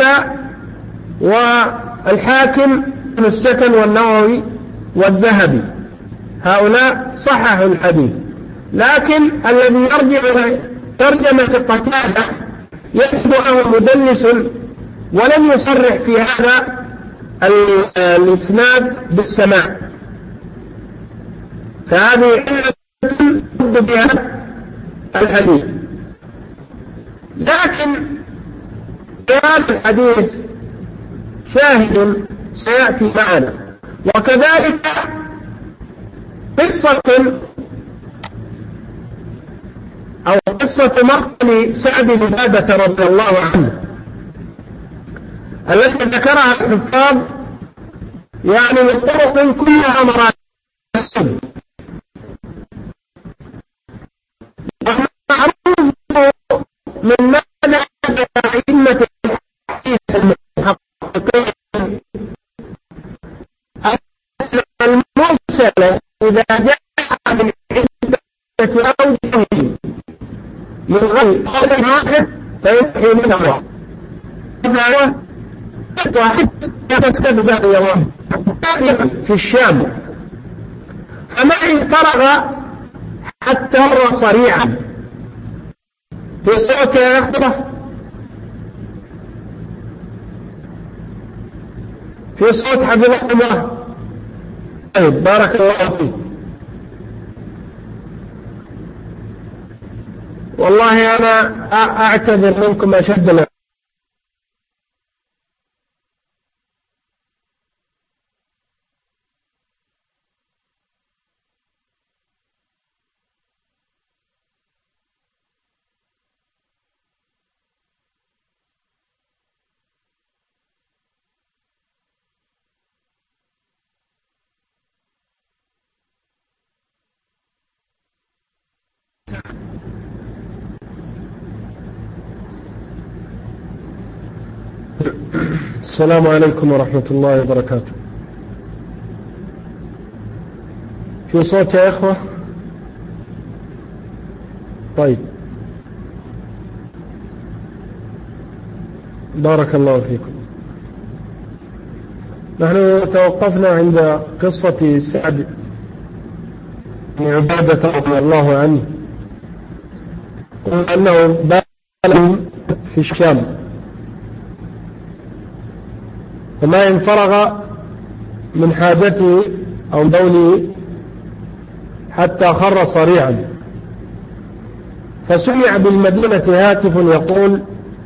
B: والحاكم بن السكن والنووي والذهبي، هؤلاء صححوا الحديث. لكن الذي يرجع إلى ترجمة قتادة يجد أنه مدلس ولم يصرح في هذا الإسناد بالسماع، فهذه علة يرد بها الحديث. لكن هذا الحديث شاهد سيأتي معنا. وكذلك قصة مقتل سعد بن عبادة رضي الله عنه التي ذكرها الحفاظ، يعني الطرق كلها مراتب، والمعروف من ماذا أئمة الحديث المحققين أن المرسل إذا جاء من عدة أوجه من غير قول واحد فيمحي من الله واحد يتسبب يوم في الشام، فمعي فرغ حتى مر صريعا في صوت يا أخوة، في صوت حفظه الله. طيب بارك الله فيك. والله أنا أعتذر منكم أشد السلام عليكم ورحمة الله وبركاته. في صوت يا إخوة؟ طيب بارك الله فيكم. نحن توقفنا عند قصة سعد بن عبادة رضي الله عنه، أنه بال في الشام، فما إن فرغ من حاجته أو بوله حتى خر صريعا، فسمع بالمدينة هاتف يقول: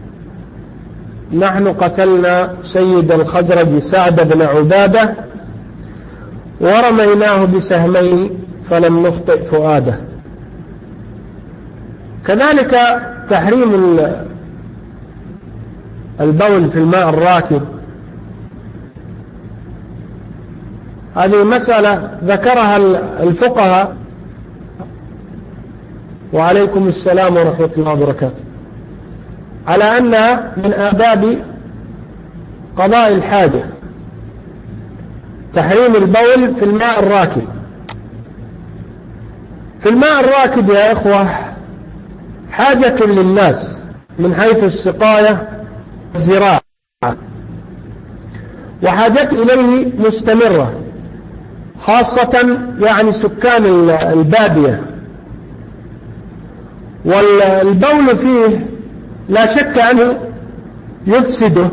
B: نحن قتلنا سيد الخزرج سعد بن عبادة ورميناه بسهمين فلم نخطئ فؤاده. كذلك تحريم البول في الماء الراكد، هذه مسألة ذكرها الفقهاء. وعليكم السلام ورحمة الله وبركاته. على أنها من آداب قضاء الحاجة تحريم البول في الماء الراكد. في الماء الراكد يا إخوة حاجة للناس من حيث السقاية والزراعة، وحاجة إليه مستمرة، خاصة يعني سكان البادية. والبول فيه لا شك أنه يفسده.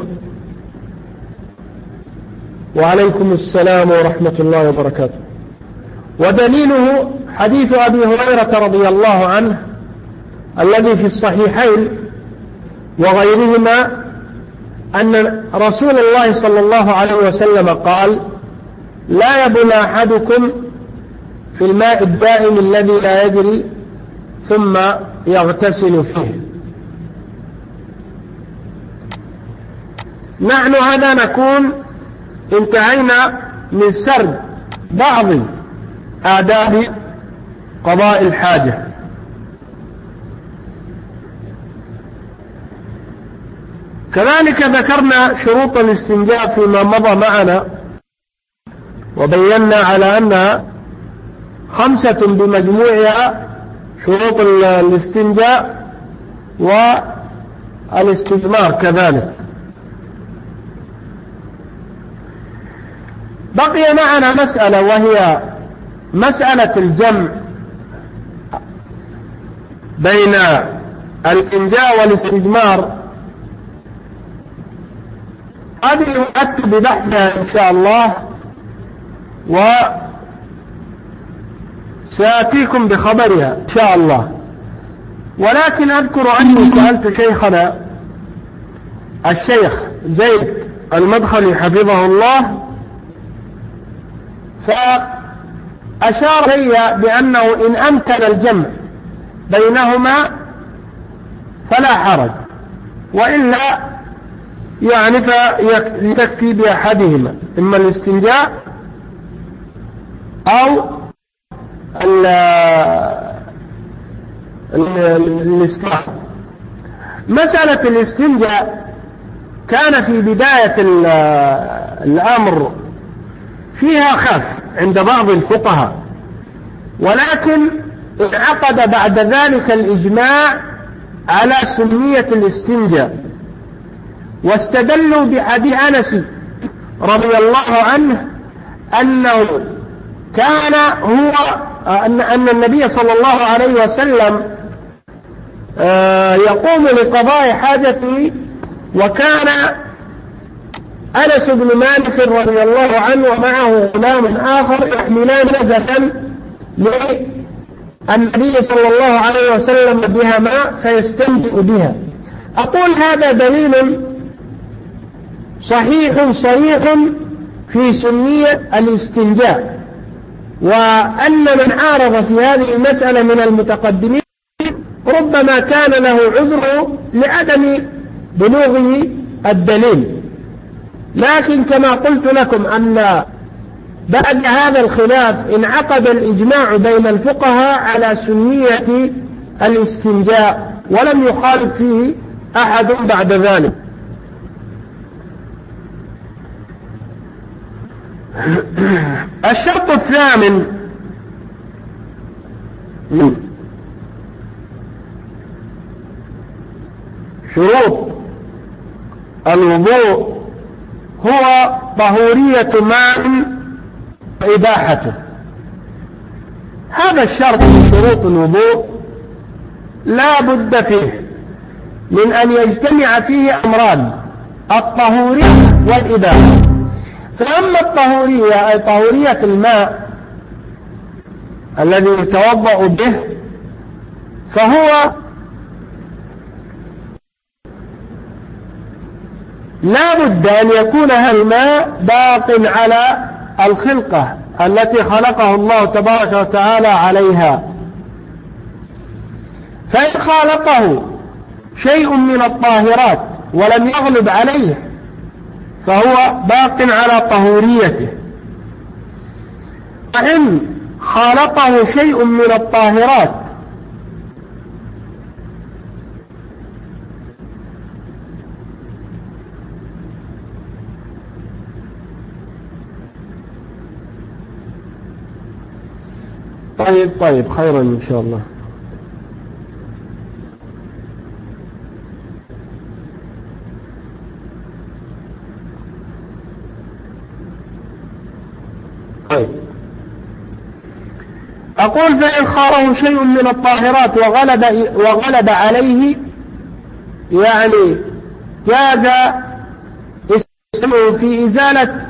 B: وعليكم السلام ورحمة الله وبركاته. ودليله حديث أبي هريرة رضي الله عنه الذي في الصحيحين وغيرهما أن رسول الله صلى الله عليه وسلم قال: لا يبول أحدكم في الماء الدائم الذي لا يجري ثم يغتسل فيه. نحن هذا نكون انتهينا من سرد بعض آداب قضاء الحاجة. كذلك ذكرنا شروط الاستنجاء فيما مضى معنا، وبينا على أنها 5 بمجموعها: شروط الاستنجاء والاستجمار. كذلك بقي معنا مسألة، وهي مسألة الجمع بين الاستنجاء والاستجمار. هذه يؤتي ببحثها إن شاء الله، وسأتيكم بخبرها إن شاء الله. ولكن أذكر أني سألت شيخنا الشيخ زيد المدخلي حفظه الله، فأشار لي بأنه إن أمكن الجمع بينهما فلا حرج، وإلا يعني فيكفي بأحدهما، إما الاستنجاء أو الاستنجاء. مسألة الاستنجاء كان في بداية الأمر فيها خف عند بعض الفقهاء، ولكن انعقد بعد ذلك الإجماع على سنية الاستنجاء، واستدلوا بحديث أنس رضي الله عنه أنه كان أن النبي صلى الله عليه وسلم يقوم لقضاء حاجته، وكان أنس بن مالك رضي الله عنه ومعه غلام آخر يحملان نزفا للنبي صلى الله عليه وسلم بها ماء فيستنجئ بها. أقول هذا دليل صحيح صريح في سنية الاستنجاء، وأن من عارض في هذه المسألة من المتقدمين ربما كان له عذر لعدم بلوغه الدليل، لكن كما قلت لكم أن بعد هذا الخلاف انعقد الإجماع بين الفقهاء على سنية الاستنجاء، ولم يخالف فيه أحد بعد ذلك. الشرط الثامن شروط الوضوء هو طهورية ماء وإباحته. هذا الشرط من شروط الوضوء لا بد فيه من أن يجتمع فيه أمران: الطهورية والإباحة. فأما الطهورية أي طهورية الماء الذي يتوضأ به، فهو لا بد أن يكون هذا الماء باق على الخلقة التي خلقه الله تبارك وتعالى عليها، فإن خالقه شيء من الطاهرات ولم يغلب عليه فهو باق على طهوريته، وإن خالقه شيء من الطاهرات طيب خيرا إن شاء الله. طيب، أقول فإن خاله شيء من الطاهرات وغلب عليه، يعني جاز اسمه في إزالة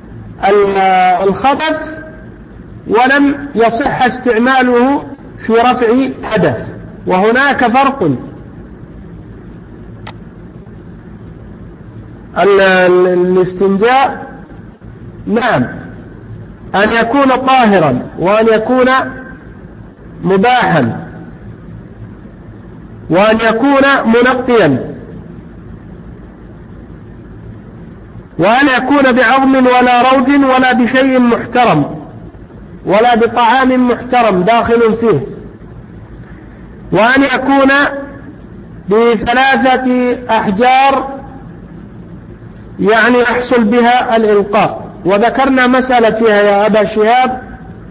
B: الخبث ولم يصح استعماله في رفع حدث. وهناك فرق: الاستنجاء نعم أن يكون طاهرا وأن يكون مباحا وأن يكون منقيا وأن يكون بعظم ولا روث ولا بشيء محترم ولا بطعام محترم داخل فيه، وأن يكون ب3 أحجار يعني يحصل بها الإلقاء. وذكرنا مسألة فيها يا أبا شهاب،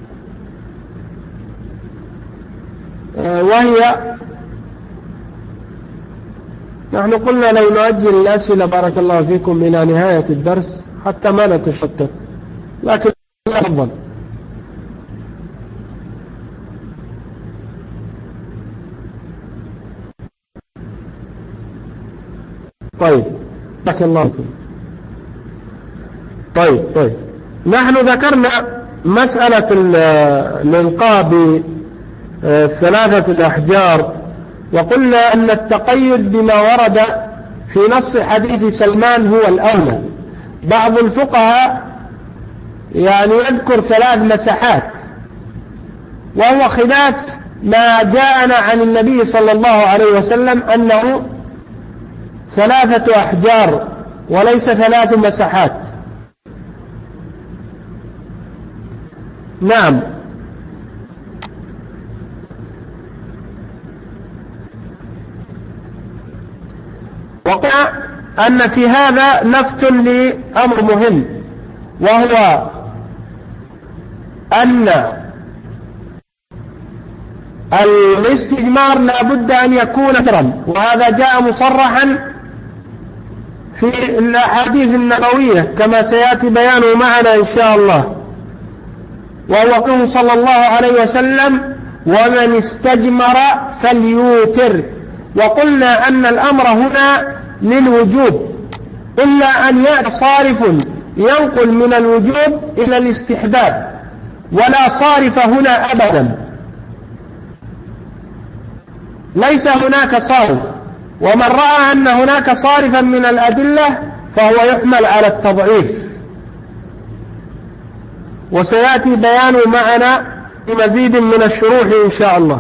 B: وهي نحن قلنا لو نؤجل الأسئلة بارك الله فيكم إلى نهاية الدرس حتى ما نتشتت، لكن أفضل. طيب بارك الله فيكم. طيب نحن ذكرنا مسألة الإلقاء ب3 الأحجار، وقلنا أن التقيد بما ورد في نص حديث سلمان هو الأولى. بعض الفقهاء يعني يذكر 3 مسحات، وهو خلاف ما جاءنا عن النبي صلى الله عليه وسلم أنه 3 أحجار وليس 3 مسحات. أن في هذا لفت لأمر مهم، وهو أن الاستجمار لا بد أن يكون وترا، وهذا جاء مصرحا في الأحاديث النبوية كما سيأتي بيانه معنا إن شاء الله. وهو قوله صلى الله عليه وسلم: ومن استجمر فليوتر. وقلنا أن الأمر هنا للوجوب، إلا أن يأتي صارف ينقل من الوجوب إلى الاستحباب، ولا صارف هنا أبدا، ليس هناك صارف. ومن رأى أن هناك صارفا من الأدلة فهو يحمل على التضعيف، وسيأتي بيانه معنا بمزيد من الشروح إن شاء الله.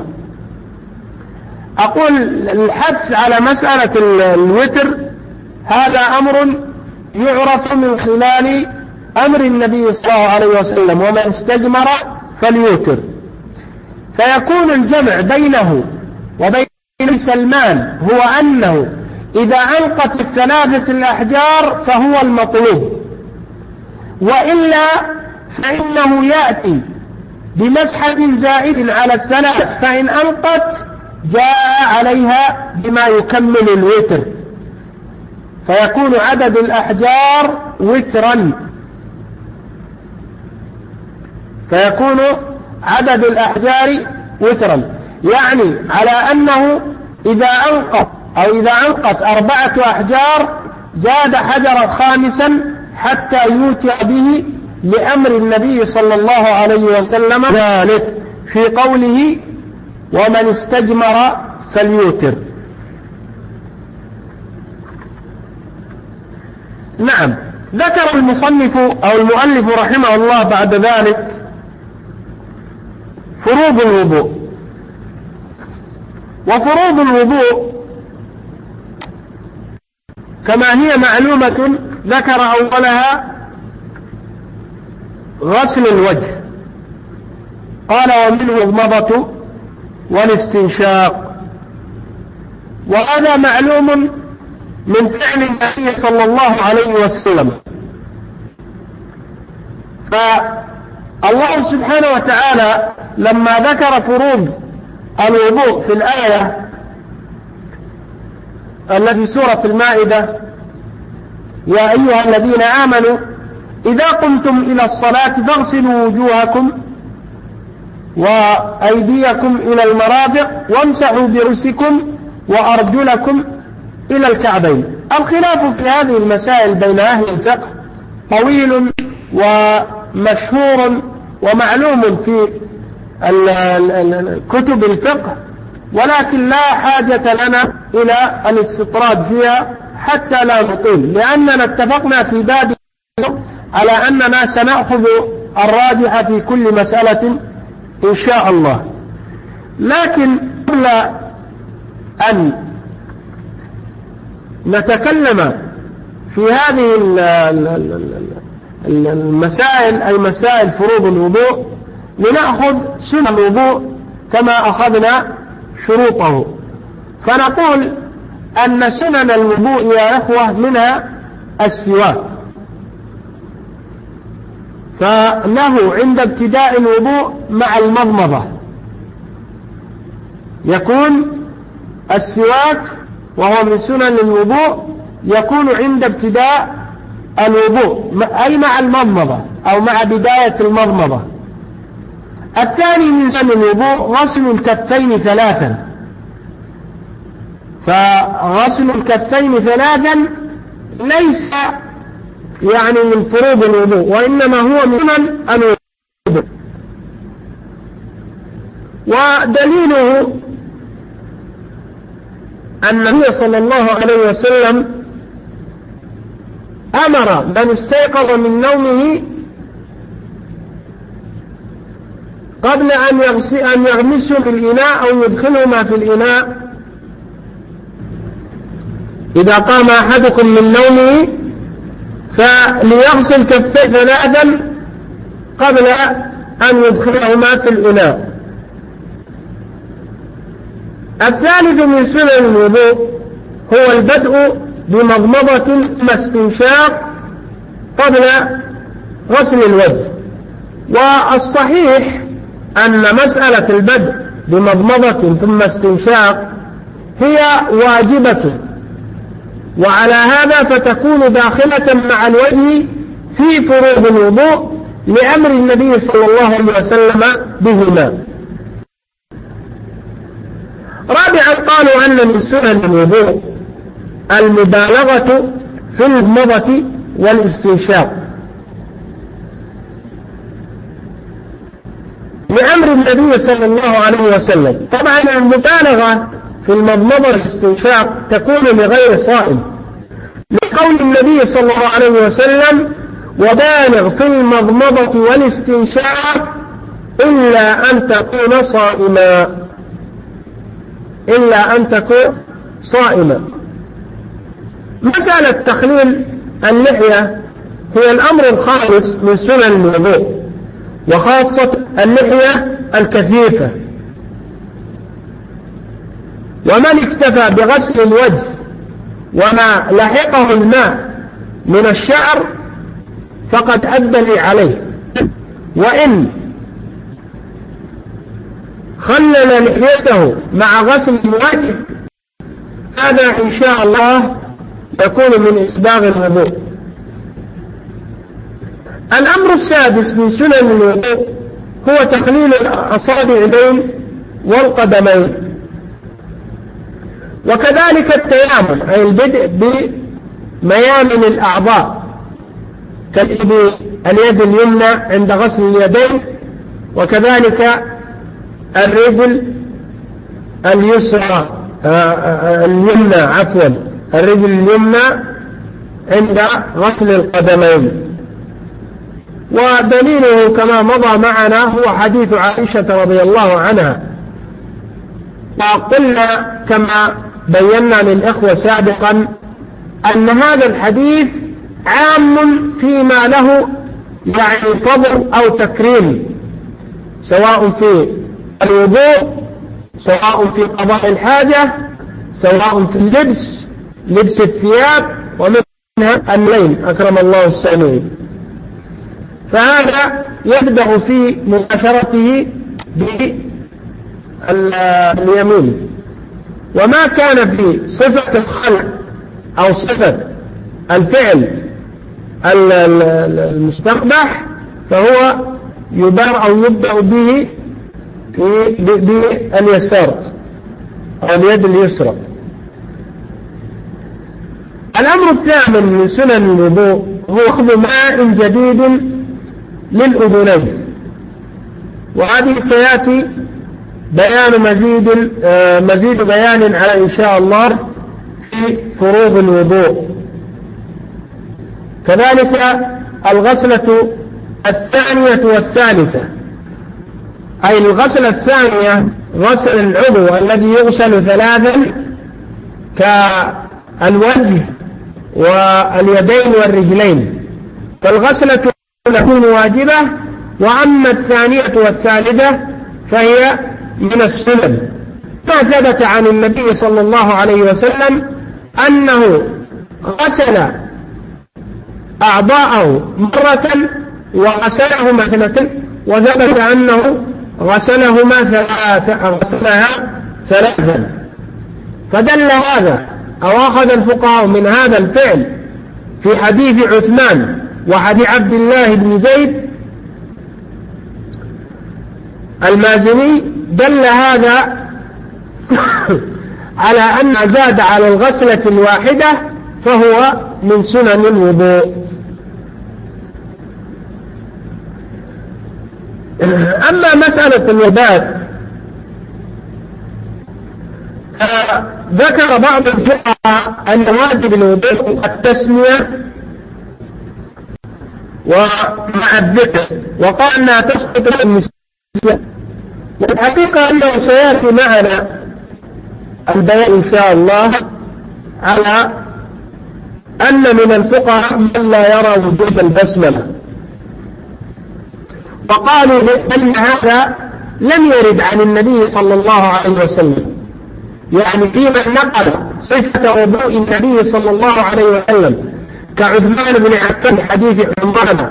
B: أقول الحث على مسألة الوتر هذا أمر يعرف من خلال أمر النبي صلى الله عليه وسلم: ومن استجمر فليوتر. فيكون الجمع بينه وبين سلمان هو أنه إذا أنقت الثلاثة الأحجار فهو المطلوب، وإلا فإنه يأتي بمسحة زائد على الثلاث، فإن أنقت جاء عليها بما يكمل الوتر، فيكون عدد الأحجار وترا، فيكون عدد الأحجار وترا، يعني على أنه إذا أنقت 4 أحجار زاد حجرا خامسا حتى يوتي به، لأمر النبي صلى الله عليه وسلم ذلك في قوله: ومن استجمر فليوتر. نعم، ذكر المصنف أو المؤلف رحمه الله بعد ذلك فروض الوضوء. وفروض الوضوء كما هي معلومة ذكر أولها غسل الوجه، قال: ومنه المضمضة والاستنشاق. وهذا معلوم من فعل النبي صلى الله عليه وسلم. فالله سبحانه وتعالى لما ذكر فروض الوضوء في الآية التي في سورة المائدة: يا أيها الذين آمنوا إذا قمتم إلى الصلاة فاغسلوا وجوهكم وأيديكم إلى المرافق وامسحوا برؤوسكم وأرجلكم إلى الكعبين. الخلاف في هذه المسائل بين أهل الفقه طويل ومشهور ومعلوم في كتب الفقه، ولكن لا حاجة لنا إلى الاستطراد فيها حتى لا نطيل، لأننا اتفقنا في باب على أننا سنأخذ الراجح في كل مسألة إن شاء الله. لكن قبل أن نتكلم في هذه المسائل، أي مسائل فروض الوضوء، لنأخذ سنن الوضوء كما أخذنا شروطه. فنقول أن سنن الوضوء يا أخوة منها السواك، فله عند ابتداء الوضوء مع المضمضة يكون السواك، وهو من سنن الوضوء، يكون عند ابتداء الوضوء أي مع المضمضة أو مع بداية المضمضة. الثاني من سنن الوضوء غسل الكفين 3، فغسل الكفين 3 ليس يعني من فروض الوضوء، وإنما هو من سنن الوضوء. ودليله أن النبي صلى الله عليه وسلم أمر من استيقظ من نومه قبل أن يغمسه في الإناء أو يدخلهما في الإناء: إذا قام أحدكم من نومه فليغسل كفيه 3 قبل أن يدخلهما في الإناء. الثالث من سنن الوضوء هو البدء بمضمضة ثم استنشاق قبل غسل الوجه. والصحيح أن مسألة البدء بمضمضة ثم استنشاق هي واجبة، وعلى هذا فتكون داخلة مع الوجه في فروض الوضوء لأمر النبي صلى الله عليه وسلم بهما. رابعا قالوا أن من سنن الوضوء المبالغة في المضمضة والاستنشاق لأمر النبي صلى الله عليه وسلم. طبعا المبالغة في المضمضة والاستنشاق تكون لغير صائم، لقول النبي صلى الله عليه وسلم: وبالغ في المضمضة والاستنشاق إلا أن تكون صائما، إلا أن تكون صائما. مسألة تخليل اللحية هي الأمر الخامس من سنن الوضوء، وخاصة اللحية الكثيفة. ومن اكتفى بغسل الوجه وما لحقه الماء من الشعر فقد أدى عليه، وإن خلل لحيته مع غسل الوجه هذا إن شاء الله يكون من إسباغ الوضوء. الأمر السادس من سنن الوضوء هو تخليل الأصابعين والقدمين، وكذلك التيامن أي البدء بميامن الأعضاء كاليد اليمنى عند غسل اليدين، وكذلك الرجل اليسرى اليمنى الرجل اليمنى عند غسل القدمين. ودليله كما مضى معنا هو حديث عائشة رضي الله عنها. وقلنا كما بينا للإخوة سابقا أن هذا الحديث عام فيما له يعني فضل أو تكريم، سواء في الوضوء، سواء في قضاء الحاجة، سواء في لبس الثياب، ومنها اللين أكرم الله السامعين. فهذا يبدأ في مباشرته باليمين. وما كان في صفة الخلق أو صفة الفعل المستقبح فهو يبار أو يبدأ به باليسار أو اليد اليسرى. الأمر الثامن من سنن الوضوء هو أخذ ماء جديد للأذنين، وهذه سيأتي بيان مزيد بيان على إن شاء الله في فروض الوضوء. كذلك الغسلة الثانية والثالثة، أي الغسلة الثانية غسل العضو الذي يغسل ثلاثا كالوجه واليدين والرجلين، فالغسلة تكون واجبة. وأما الثانية والثالثة فهي من السنن، ما ثبت عن النبي صلى الله عليه وسلم أنه غسل أعضاءه مرة وغسلهما اثنتين، وثبت أنه غسلها ثلاثا. فدل هذا أو أخذ الفقهاء من هذا الفعل في حديث عثمان وحديث عبد الله بن زيد المازني، دل هذا على أن زاد على الغسلة الواحدة فهو من سنن الوضوء. أما مسألة الوبات ذكر بعض الفقهاء أن واجب الوضوء التسمية ومع الذكر، وقال أنها تسقط النساء. والحقيقة أنه سيأتي معنا البيان إن شاء الله على أن من الفقهاء من لا يرى وجوب البسملة، وقالوا بأن هذا لم يرد عن النبي صلى الله عليه وسلم، يعني في من نقل صفة وضوء النبي صلى الله عليه وسلم كعثمان بن عفان حديث عمران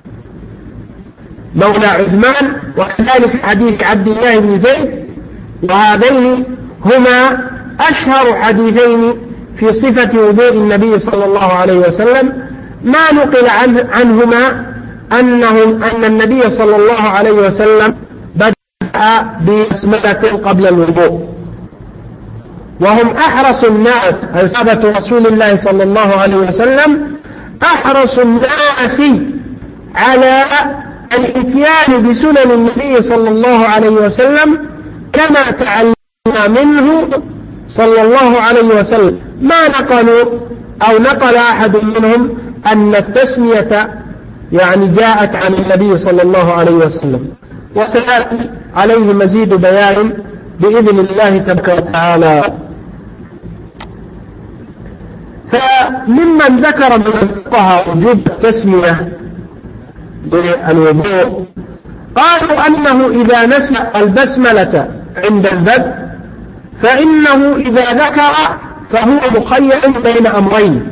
B: مولى عثمان، وكذلك حديث عبد الله بن زيد، وهذين هما أشهر حديثين في صفة وضوء النبي صلى الله عليه وسلم. ما نقل عنهما أن النبي صلى الله عليه وسلم بدأ ببسملة قبل الوضوء، وهم أحرص الناس، أصحاب رسول الله صلى الله عليه وسلم أحرص الناس على الإتيان بسنن النبي صلى الله عليه وسلم كما تعلمنا منه صلى الله عليه وسلم. ما نقلوا أو نقل أحد منهم أن التسمية يعني جاءت عن النبي صلى الله عليه وسلم، وسيأتي عليه مزيد بيان بإذن الله تبارك وتعالى. فممن ذكر من الفقهاء وجوب التسمية بالوضوء قالوا أنه إذا نسي البسملة عند البدء فإنه إذا ذكر فهو مخير بين أمرين.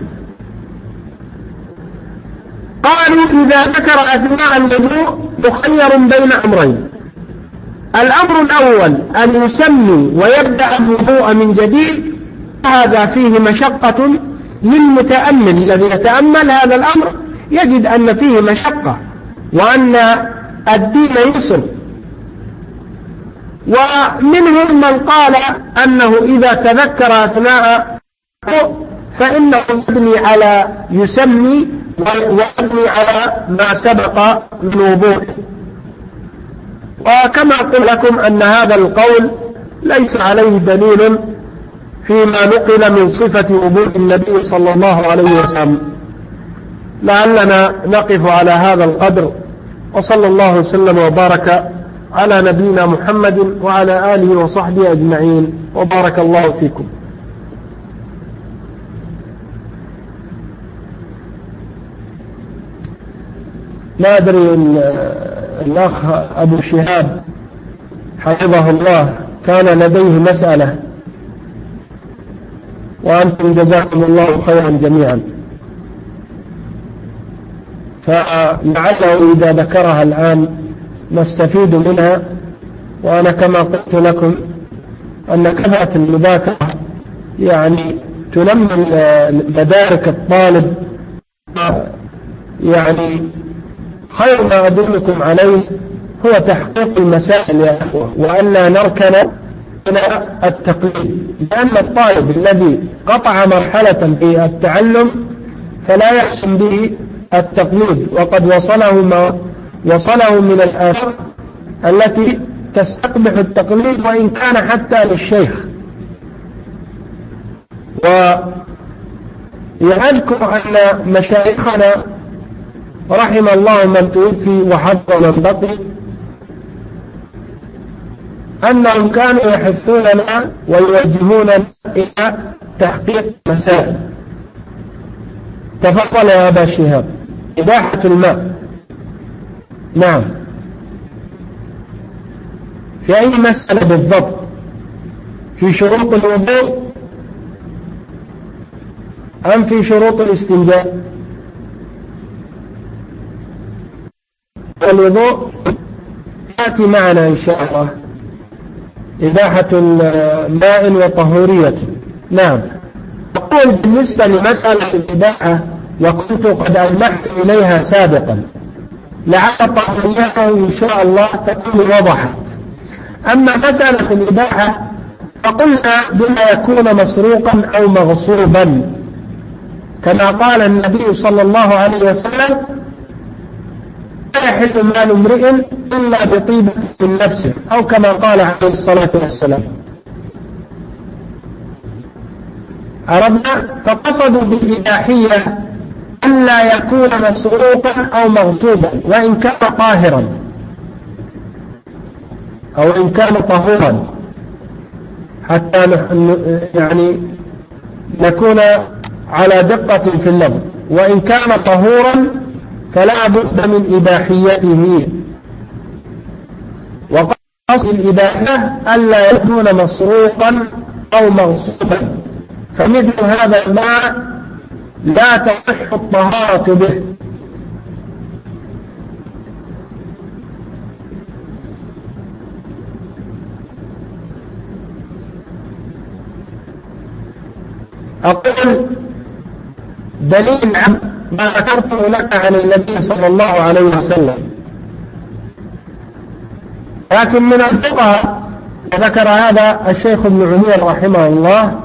B: قالوا إذا ذكر أثناء الوضوء مخير بين أمرين. الأمر الأول أن يسمي ويبدأ الوضوء من جديد، هذا فيه مشقة للمتأمل. الذي يتأمل هذا الأمر يجد أن فيه مشقة وأن الدين يسر. ومنهم من قال أنه إذا تذكر أثناء فإنه يبني على يسمي ويبني على ما سبق من وضوء. وكما قلت لكم أن هذا القول ليس عليه دليل فيما نقل من صفة وضوء النبي صلى الله عليه وسلم. لعلنا نقف على هذا القدر، وصلى الله وسلم وبارك على نبينا محمد وعلى آله وصحبه أجمعين، وبارك الله فيكم. لا أدري إن الأخ أبو شهاب حفظه الله كان لديه مسألة، وأنتم جزاكم الله خيرا جميعا، فلعله إذا ذكرها الآن نستفيد منها. وأنا كما قلت لكم أن كفاءة المذاكرة يعني تنمي مدارك الطالب. يعني خير ما أدلكم عليه هو تحقيق المسائل يا أخوة، وألا نركن إلى التقليد، لأن الطالب الذي قطع مرحلة في التعلم فلا يحسن به التقليد، وقد وصله من الآثار التي تستقبح التقليد وإن كان حتى للشيخ. ويذكر أن مشايخنا رحم الله من توفي وحفظ من بقي أنهم كانوا يحثوننا ويوجهوننا إلى تحقيق مسائل. تفضل يا أبا شهاب. إباحة الماء. نعم. في أي مسألة بالضبط؟ في شروط الوضوء أم في شروط الاستنجاء؟ الوضوء يأتي معنا إن شاء الله. إباحة الماء وطهورية. نعم. أقول بالنسبة لمسألة الإباحة وكنت قد ألمحت إليها سابقا، لعل طهوريته إن شاء الله تكون وضحت. أما مسألة الإباحة فقلنا بما يكون مسروقا أو مغصوبا، كما قال النبي صلى الله عليه وسلم: لا يحل مال امرئ إلا بطيبة من نفسه، أو كما قال عليه الصلاة والسلام. عرفنا؟ فقصدوا بالإباحية ألا يكون مسروقا أو مغصوبا، وإن كان طاهرا أو إن كان طهورا، حتى يعني نكون على دقة في اللفظ. وإن كان طهورا فلا بد من إباحيته. وقصد الإباحة ألا يكون مسروقا أو مغصوبا، فمثل هذا الماء لا تصح الطهارة به. أقول دليل عن ما ذكرته لك عن النبي صلى الله عليه وسلم. لكن من الفقهاء ذكر هذا الشيخ ابن عثيمين رحمه الله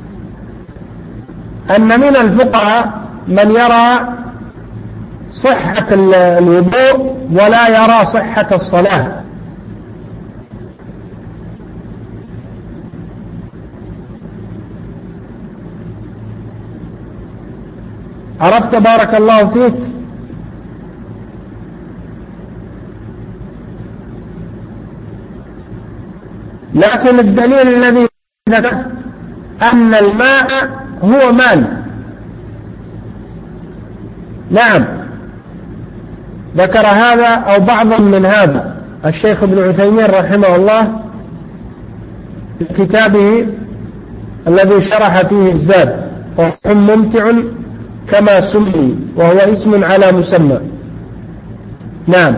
B: أن من الفقهاء من يرى صحة الوضوء ولا يرى صحة الصلاة. عرفت بارك الله فيك؟ لكن الدليل الذي ذكر أن الماء هو ماء. نعم، ذكر هذا أو بعضا من هذا الشيخ ابن عثيمين رحمه الله في كتابه الذي شرح فيه الزاد، وهو ممتع كما سمي، وهو اسم على مسمى. نعم.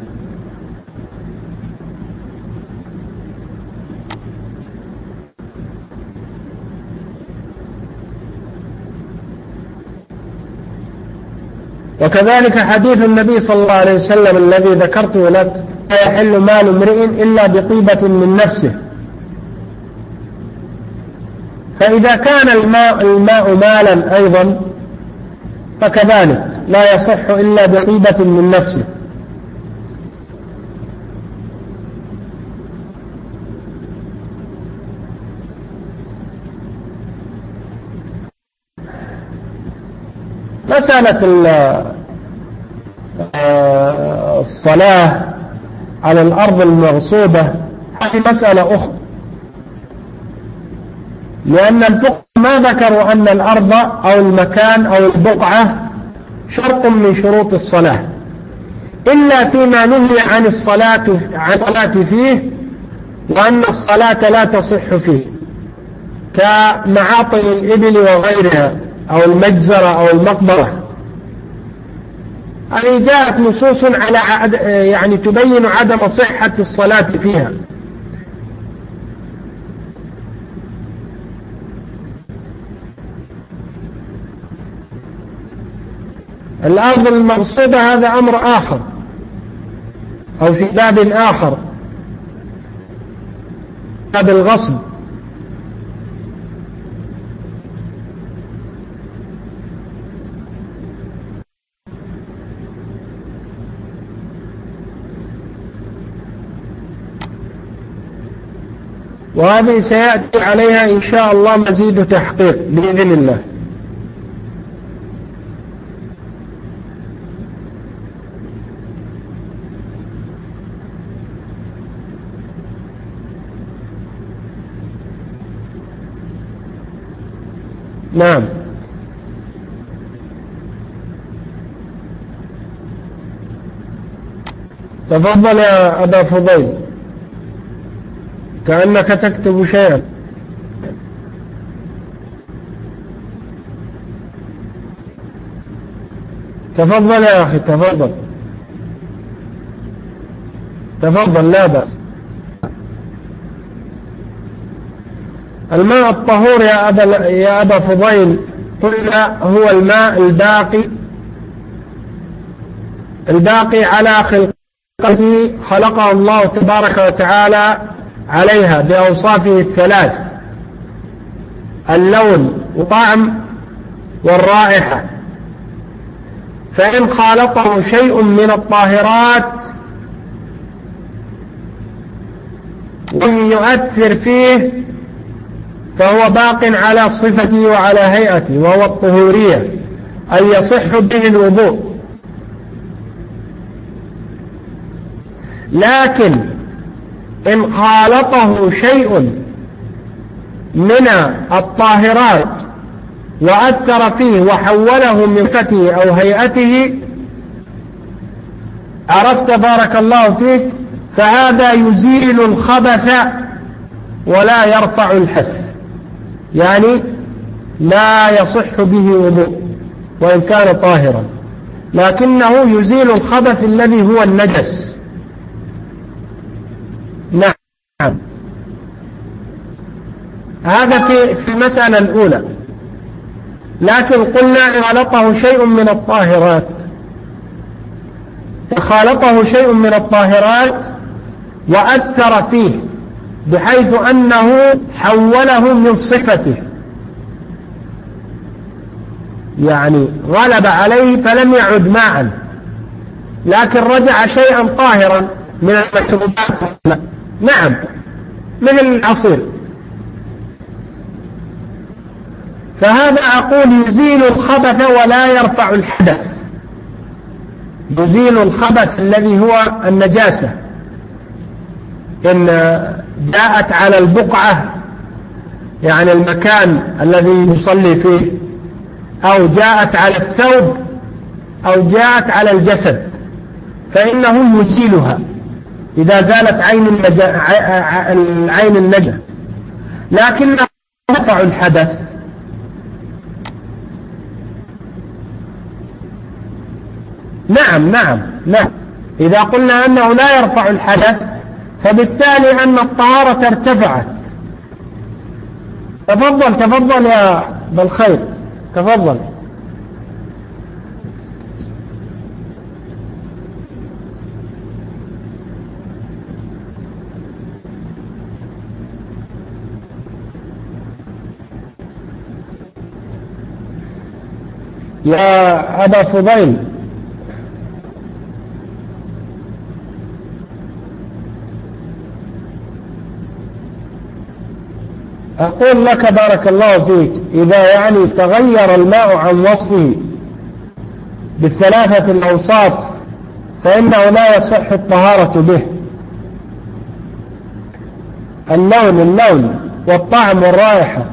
B: وكذلك حديث النبي صلى الله عليه وسلم الذي ذكرته لك: لا يحل مال امرئ إلا بطيبة من نفسه. فإذا كان الماء مالا أيضا فكذلك لا يصح إلا بطيبة من نفسه. مسألة الصلاة على الأرض المغصوبة هذه مسألة أخرى، لأن الفقهاء ما ذكروا أن الأرض أو المكان أو البقعة شرط من شروط الصلاة إلا فيما نهي عن الصلاة فيه، وأن الصلاة لا تصح فيه، كمعاطن الإبل وغيرها أو المجزرة أو المقبرة. هذه جاءت نصوص على يعني تبين عدم صحة الصلاة فيها. الأرض المغصوبة هذا أمر آخر، أو في باب آخر، باب الغصب. وهذه سيأتي عليها إن شاء الله مزيد تحقيق بإذن الله. نعم. تفضل يا أبا فضيل، كأنك تكتب شيئا. تفضل يا أخي، تفضل تفضل، لا بأس. الماء الطهور يا أبا فضيل قلنا هو الماء الباقي على خلقته، خلقه الله تبارك وتعالى عليها بأوصافه الثلاث: اللون والطعم والرائحة. فإن خالطه شيء من الطاهرات ولم يؤثر فيه فهو باق على صفته وعلى هيئته، وهو الطهورية، أن يصح به الوضوء. لكن إن خالطه شيء من الطاهرات وأثر فيه وحوله من صفته أو هيئته، عرفت بارك الله فيك، فهذا يزيل الخبث ولا يرفع الحدث. يعني لا يصح به وضوء وإن كان طاهرا، لكنه يزيل الخبث الذي هو النجس. نعم، هذا في المسألة الأولى. لكن قلنا إن خالطه شيء من الطاهرات، خالطه شيء من الطاهرات وأثر فيه بحيث أنه حوله من صفته، يعني غلب عليه فلم يعد ماء، لكن رجع شيئا طاهرا من المشروبات. نعم، مثل العصير. فهذا أقول يزيل الخبث ولا يرفع الحدث، يزيل الخبث الذي هو النجاسة. إن جاءت على البقعة، يعني المكان الذي يصلي فيه، أو جاءت على الثوب، أو جاءت على الجسد، فإنه يزيلها إذا زالت عين النجا، لكنه يرفع الحدث. نعم نعم نعم، إذا قلنا أنه لا يرفع الحدث فبالتالي أن الطهارة ارتفعت. تفضل يا بالخير، تفضل. يا أبا فضيل، أقول لك بارك الله فيك، إذا يعني تغير الماء عن وصفه بالثلاثة الأوصاف فإنه لا يصح الطهارة به. اللون والطعم والرائحة.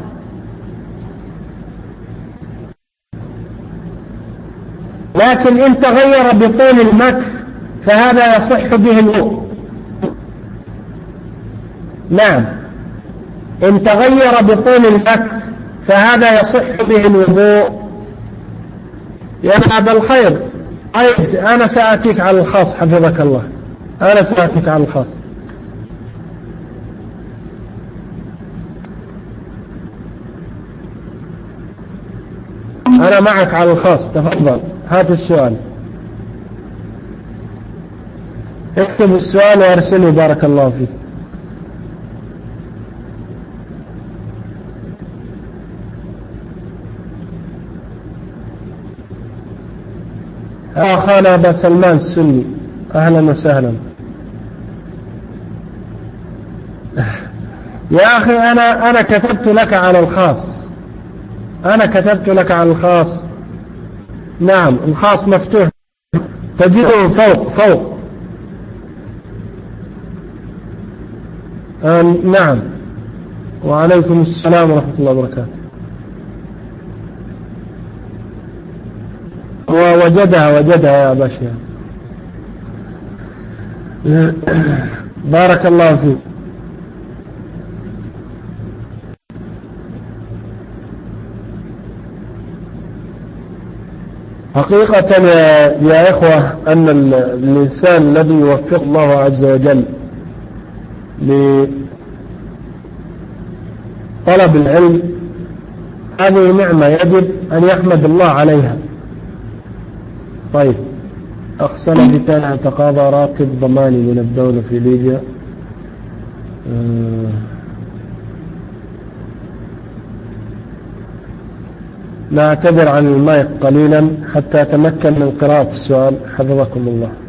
B: لكن إن تغير بطول المكث فهذا يصح به الوضوء. نعم، إن تغير بطول المكث فهذا يصح به الوضوء. يا أبا الخير، أنا سأتيك على الخاص حفظك الله، أنا سأتيك على الخاص. أنا معك على الخاص، تفضل هات السؤال، اكتب السؤال وارسله بارك الله فيك. أخانا أبا سلمان السني، أهلا وسهلا. يا أخي أنا كتبت لك على الخاص، أنا كتبت لك على الخاص. نعم، الخاص مفتوح، تجده فوق. نعم، وعليكم السلام ورحمة الله وبركاته. ووجدها يا باشا، بارك الله فيك. حقيقة يا إخوة أن الإنسان الذي يوفق الله عز وجل لطلب العلم هذه نعمة يجب أن يحمد الله عليها. طيب، أخ سلفي كان يتقاضى راتب ضماني من الدولة في ليبيا. نعتذر عن المايك قليلا حتى أتمكن من قراءة السؤال، حفظكم الله.